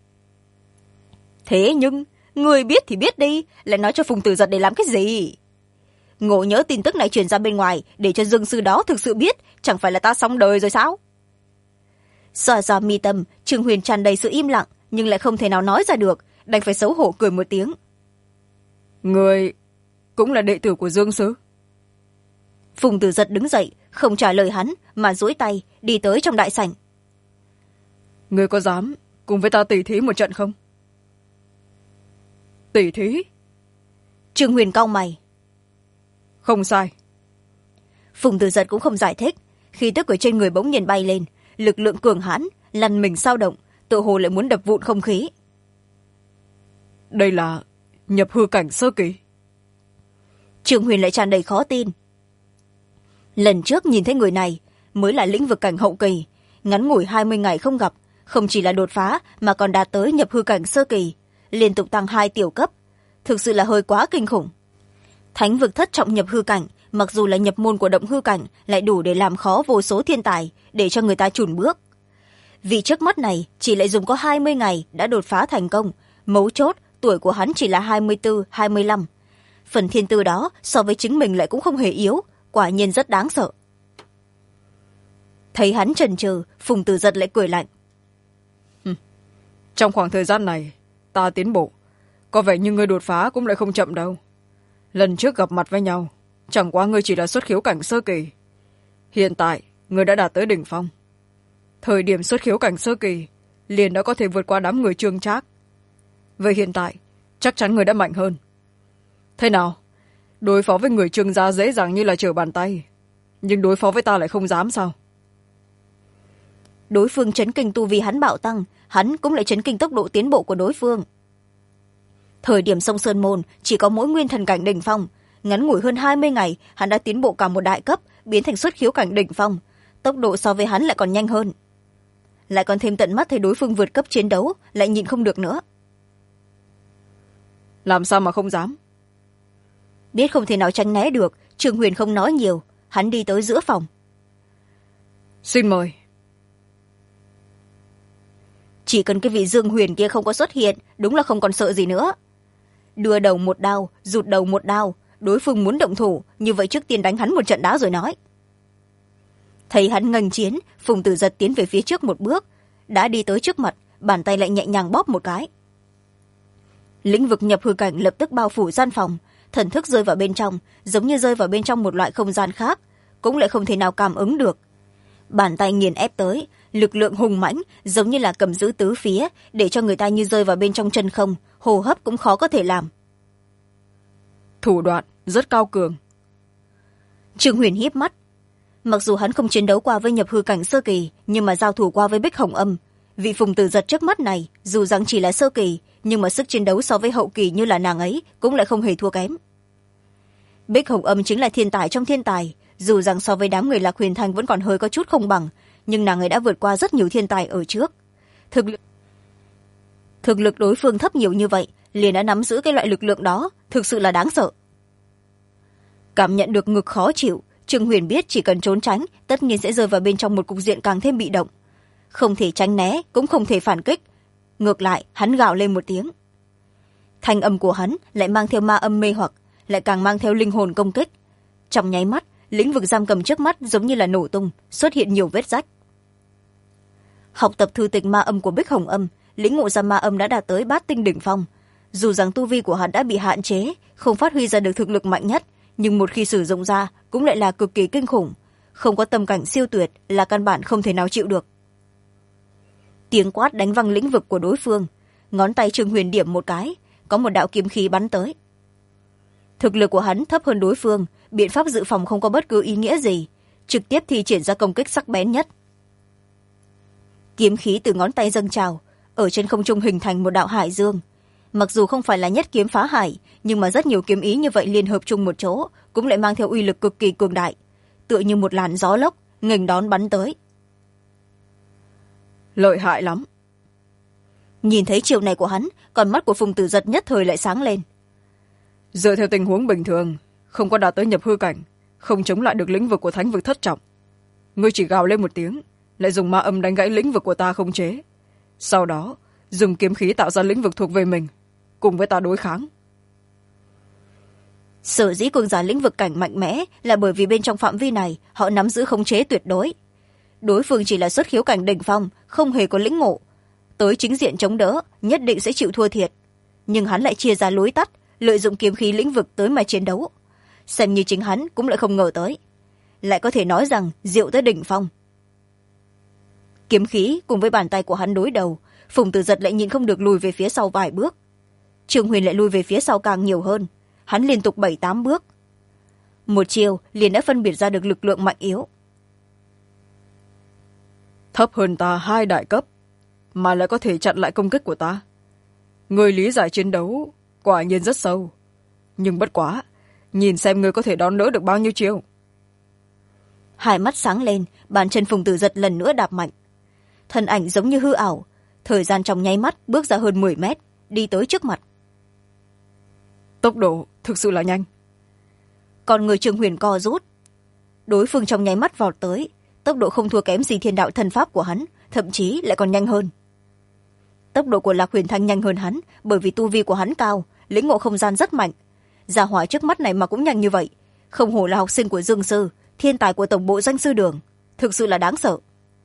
Thế nhưng người biết thì biết đi, lại nói cho Phùng Tử Giật để làm cái gì? Ngộ nhớ tin tức này truyền ra bên ngoài để cho Dương Sư đó thực sự biết, chẳng phải là ta xong đời rồi sao? Xoa xoa mi tâm, Trương Huyền tràn đầy sự im lặng, nhưng lại không thể nào nói ra được, đành phải xấu hổ cười một tiếng. Người cũng là đệ tử của Dương Sư? Phùng Tử Giật đứng dậy, không trả lời hắn mà duỗi tay đi tới trong đại sảnh. Người có dám cùng với ta tỉ thí một trận không? Tỉ thí? Trương Huyền cau mày. Không sai. Phùng Tử Giật cũng không giải thích, khí tức ở trên người bỗng nhiên bay lên, lực lượng cường hãn lăn mình sao động, tự hồ lại muốn đập vụn không khí. Đây là nhập hư cảnh sơ kỳ. Trương Huyền lại tràn đầy khó tin. Lần trước nhìn thấy người này mới là lĩnh vực cảnh hậu kỳ, ngắn ngủi 20 ngày không gặp, không chỉ là đột phá mà còn đạt tới nhập hư cảnh sơ kỳ, liên tục tăng 2 tiểu cấp, thực sự là hơi quá kinh khủng. Thánh vực thất trọng nhập hư cảnh, mặc dù là nhập môn của động hư cảnh, lại đủ để làm khó vô số thiên tài, để cho người ta chùn bước. Vì trước mắt này chỉ lại dùng có 20 ngày đã đột phá thành công, mấu chốt tuổi của hắn chỉ là 24, 25. Phần thiên tư đó so với chính mình lại cũng không hề yếu, quả nhiên rất đáng sợ. Thấy hắn chần chừ, Phùng Tử Giật lại cười lạnh. Trong khoảng thời gian này ta tiến bộ, có vẻ như ngươi đột phá cũng lại không chậm đâu. Lần trước gặp mặt với nhau, chẳng qua ngươi chỉ là xuất khiếu cảnh sơ kỳ, hiện tại ngươi đã đạt tới đỉnh phong. Thời điểm xuất khiếu cảnh sơ kỳ liền đã có thể vượt qua đám người Trương Trác. Vậy hiện tại chắc chắn ngươi đã mạnh hơn. Thế nào, đối phó với người Trương gia dễ dàng như là trở bàn tay, nhưng đối phó với ta lại không dám sao? Đối phương chấn kinh tu vi hắn bạo tăng, hắn cũng lại chấn kinh tốc độ tiến bộ của đối phương. Thời điểm sông Sơn Môn chỉ có mỗi nguyên thần cảnh đỉnh phong, ngắn ngủi hơn 20 ngày hắn đã tiến bộ cả một đại cấp, biến thành xuất khiếu cảnh đỉnh phong, tốc độ so với hắn lại còn nhanh hơn. Lại còn thêm tận mắt thấy đối phương vượt cấp chiến đấu, lại nhịn không được nữa. Làm sao mà không dám? Biết không thể nào tránh né được, Trương Huyền không nói nhiều, hắn đi tới giữa phòng. Xin mời. Chỉ cần cái vị Dương Huyền kia không có xuất hiện, đúng là không còn sợ gì nữa. Đưa đầu một đao, rụt đầu một đao, đối phương muốn động thủ, như vậy trước tiên đánh hắn một trận đá rồi nói. Thấy hắn nghênh chiến, Phùng Tử Giật tiến về phía trước một bước, đã đi tới trước mặt, bàn tay lại nhẹ nhàng bóp một cái. Lĩnh vực nhập hư cảnh lập tức bao phủ gian phòng, thần thức rơi vào bên trong, giống như rơi vào bên trong một loại không gian khác, cũng lại không thể nào cảm ứng được. Bàn tay nghiền ép tới, lực lượng hùng mãnh, giống như là cầm giữ tứ phía, để cho người ta như rơi vào bên trong chân không, hô hấp cũng khó có thể làm. Thủ đoạn rất cao cường. Trương Huyền híp mắt. Mặc dù hắn không chiến đấu qua với nhập hư cảnh sơ kỳ, nhưng mà giao thủ qua với Bích Hồng Âm. Vị Phùng Tử Giật trước mắt này, dù rằng chỉ là sơ kỳ, nhưng mà sức chiến đấu so với hậu kỳ như là nàng ấy, cũng lại không hề thua kém. Bích Hồng Âm chính là thiên tài trong thiên tài, dù rằng so với đám người Lạc Huyền Thành vẫn còn hơi có chút không bằng, nhưng nàng ấy đã vượt qua rất nhiều thiên tài ở trước. Thực lực đối phương thấp nhiều như vậy, liền đã nắm giữ cái loại lực lượng đó, thực sự là đáng sợ. Cảm nhận được ngực khó chịu, Trương Huyền biết chỉ cần trốn tránh, tất nhiên sẽ rơi vào bên trong một cục diện càng thêm bị động. Không thể tránh né, cũng không thể phản kích. Ngược lại, hắn gào lên một tiếng. Thanh âm của hắn lại mang theo ma âm mê hoặc, lại càng mang theo linh hồn công kích. Trong nháy mắt, lĩnh vực giam cầm trước mắt giống như là nổ tung, xuất hiện nhiều vết rách. Học tập thư tịch ma âm của Bích Hồng Âm, lĩnh ngộ ra ma âm đã đạt tới bát tinh đỉnh phong. Dù rằng tu vi của hắn đã bị hạn chế, không phát huy ra được thực lực mạnh nhất, nhưng một khi sử dụng ra cũng lại là cực kỳ kinh khủng. Không có tâm cảnh siêu tuyệt là căn bản không thể nào chịu được. Tiếng quát đánh văng lĩnh vực của đối phương, ngón tay Trương Huyền điểm một cái, có một đạo kiếm khí bắn tới. Thực lực của hắn thấp hơn đối phương, biện pháp dự phòng không có bất cứ ý nghĩa gì, trực tiếp thi triển ra công kích sắc bén nhất. Kiếm khí từ ngón tay dâng trào, ở trên không trung hình thành một đạo hải dương. Mặc dù không phải là nhất kiếm phá hải, nhưng mà rất nhiều kiếm ý như vậy liên hợp chung một chỗ, cũng lại mang theo uy lực cực kỳ cường đại, tựa như một làn gió lốc nghênh đón bắn tới. Lợi hại lắm. Nhìn thấy chiều này của hắn, còn mắt của Phùng Tử Giật nhất thời lại sáng lên. Dựa theo tình huống bình thường, không có đạt tới nhập hư cảnh, không chống lại được lĩnh vực của thánh vực thất trọng. Ngươi chỉ gào lên một tiếng, lại dùng ma âm đánh gãy lĩnh vực của ta không chế, sau đó dùng kiếm khí tạo ra lĩnh vực thuộc về mình, cùng với ta đối kháng. Sở dĩ cường giả lĩnh vực cảnh mạnh mẽ là bởi vì bên trong phạm vi này họ nắm giữ khống chế tuyệt đối. Đối phương chỉ là xuất khiếu cảnh đỉnh phong, không hề có lĩnh ngộ, tới chính diện chống đỡ nhất định sẽ chịu thua thiệt, nhưng hắn lại chia ra lối tắt, lợi dụng kiếm khí lĩnh vực tới mà chiến đấu, xem như chính hắn cũng lại không ngờ tới, lại có thể nói rằng diệu tới đỉnh phong. Kiếm khí cùng với bàn tay của hắn đối đầu, Phùng Tử Giật lại nhìn không được lùi về phía sau vài bước. Trương Huyền lại lùi về phía sau càng nhiều hơn, hắn liên tục 7-8 bước. Một chiều liền đã phân biệt ra được lực lượng mạnh yếu. Thấp hơn ta 2 đại cấp mà lại có thể chặn lại công kích của ta. Người lý giải chiến đấu quả nhiên rất sâu, nhưng bất quá, nhìn xem người có thể đón đỡ được bao nhiêu chiêu. Hai mắt sáng lên, bàn chân Phùng Tử Giật lần nữa đạp mạnh. Thân ảnh giống như hư ảo, thời gian trong nháy mắt bước ra hơn 10 mét, đi tới trước mặt. Tốc độ thực sự là nhanh. Còn người Trương Huyền co rút. Đối phương trong nháy mắt vọt tới, tốc độ không thua kém gì thiên đạo thần pháp của hắn, thậm chí lại còn nhanh hơn. Tốc độ của Lạc Huyền Thanh nhanh hơn hắn, bởi vì tu vi của hắn cao, lĩnh ngộ không gian rất mạnh. Gia hỏa trước mắt này mà cũng nhanh như vậy, không hổ là học sinh của Dương Sư, thiên tài của tổng bộ Doanh Sư Đường, thực sự là đáng sợ.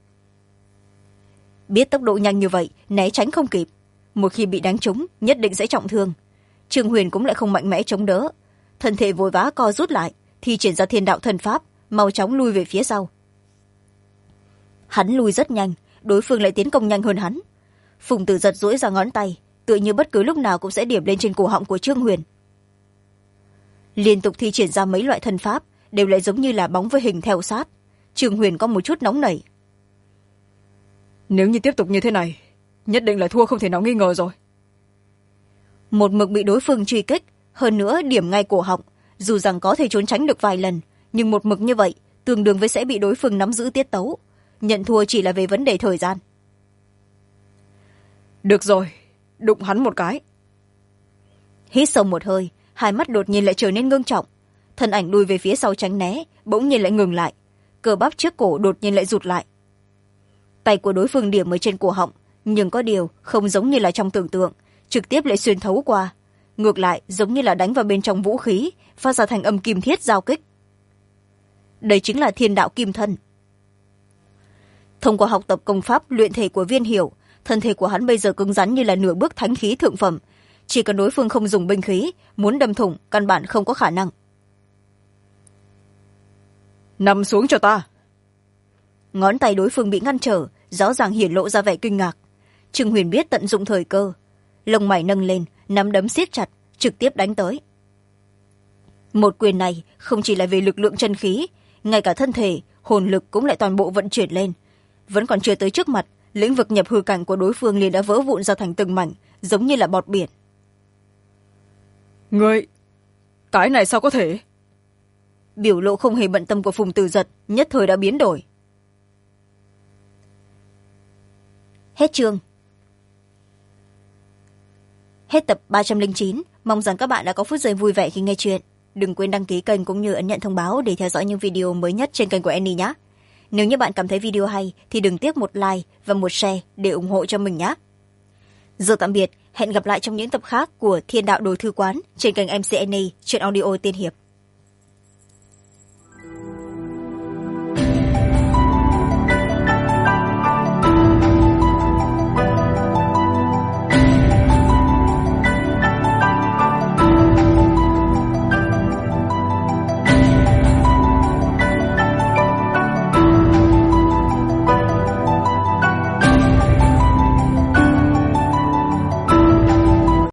Biết tốc độ nhanh như vậy, né tránh không kịp, một khi bị đánh trúng nhất định sẽ trọng thương. Trương Huyền cũng lại không mạnh mẽ chống đỡ, thân thể vội vã co rút lại, thi triển ra thiên đạo thần pháp, mau chóng lui về phía sau. Hắn lui rất nhanh, đối phương lại tiến công nhanh hơn hắn. Phùng Tử Giật duỗi ra ngón tay, tựa như bất cứ lúc nào cũng sẽ điểm lên trên cổ họng của Trương Huyền. Liên tục thi triển ra mấy loại thần pháp, đều lại giống như là bóng với hình theo sát. Trương Huyền có một chút nóng nảy. Nếu như tiếp tục như thế này, nhất định là thua không thể nào nghi ngờ rồi. Một mực bị đối phương truy kích, hơn nữa điểm ngay cổ họng, dù rằng có thể trốn tránh được vài lần, nhưng một mực như vậy tương đương với sẽ bị đối phương nắm giữ tiết tấu, nhận thua chỉ là về vấn đề thời gian. Được rồi, đụng hắn một cái. Hít sâu một hơi, hai mắt đột nhiên lại trở nên ngưng trọng, thân ảnh lùi về phía sau tránh né, bỗng nhiên lại ngừng lại, cơ bắp trước cổ đột nhiên lại rụt lại. Tay của đối phương điểm ở trên cổ họng, nhưng có điều không giống như là trong tưởng tượng, trực tiếp lại xuyên thấu qua, ngược lại giống như là đánh vào bên trong vũ khí, phát ra thành âm kim thiết giao kích. Đây chính là thiên đạo kim thân. Thông qua học tập công pháp luyện thể của Viên Hiểu, thân thể của hắn bây giờ cứng rắn như là nửa bước thánh khí thượng phẩm, chỉ cần đối phương không dùng binh khí, muốn đâm thủng căn bản không có khả năng. Nằm xuống cho ta. Ngón tay đối phương bị ngăn trở, rõ ràng hiển lộ ra vẻ kinh ngạc. Trương Huyền biết tận dụng thời cơ, lông mày nâng lên, nắm đấm siết chặt, trực tiếp đánh tới. Một quyền này không chỉ là về lực lượng chân khí, ngay cả thân thể, hồn lực cũng lại toàn bộ vận chuyển lên. Vẫn còn chưa tới trước mặt, lĩnh vực nhập hư cảnh của đối phương liền đã vỡ vụn ra thành từng mảnh, giống như là bọt biển. Ngươi, cái này sao có thể? Biểu lộ không hề bận tâm của Phùng Tử Giật nhất thời đã biến đổi. Hết chương. Hết tập 309. Mong rằng các bạn đã có phút giây vui vẻ khi nghe chuyện. Đừng quên đăng ký kênh cũng như ấn nhận thông báo để theo dõi những video mới nhất trên kênh của Annie nhé. Nếu như bạn cảm thấy video hay thì đừng tiếc một like và một share để ủng hộ cho mình nhé. Giờ tạm biệt, hẹn gặp lại trong những tập khác của Thiên Đạo Đồ Thư Quán trên kênh MC Annie, truyện audio tiên hiệp.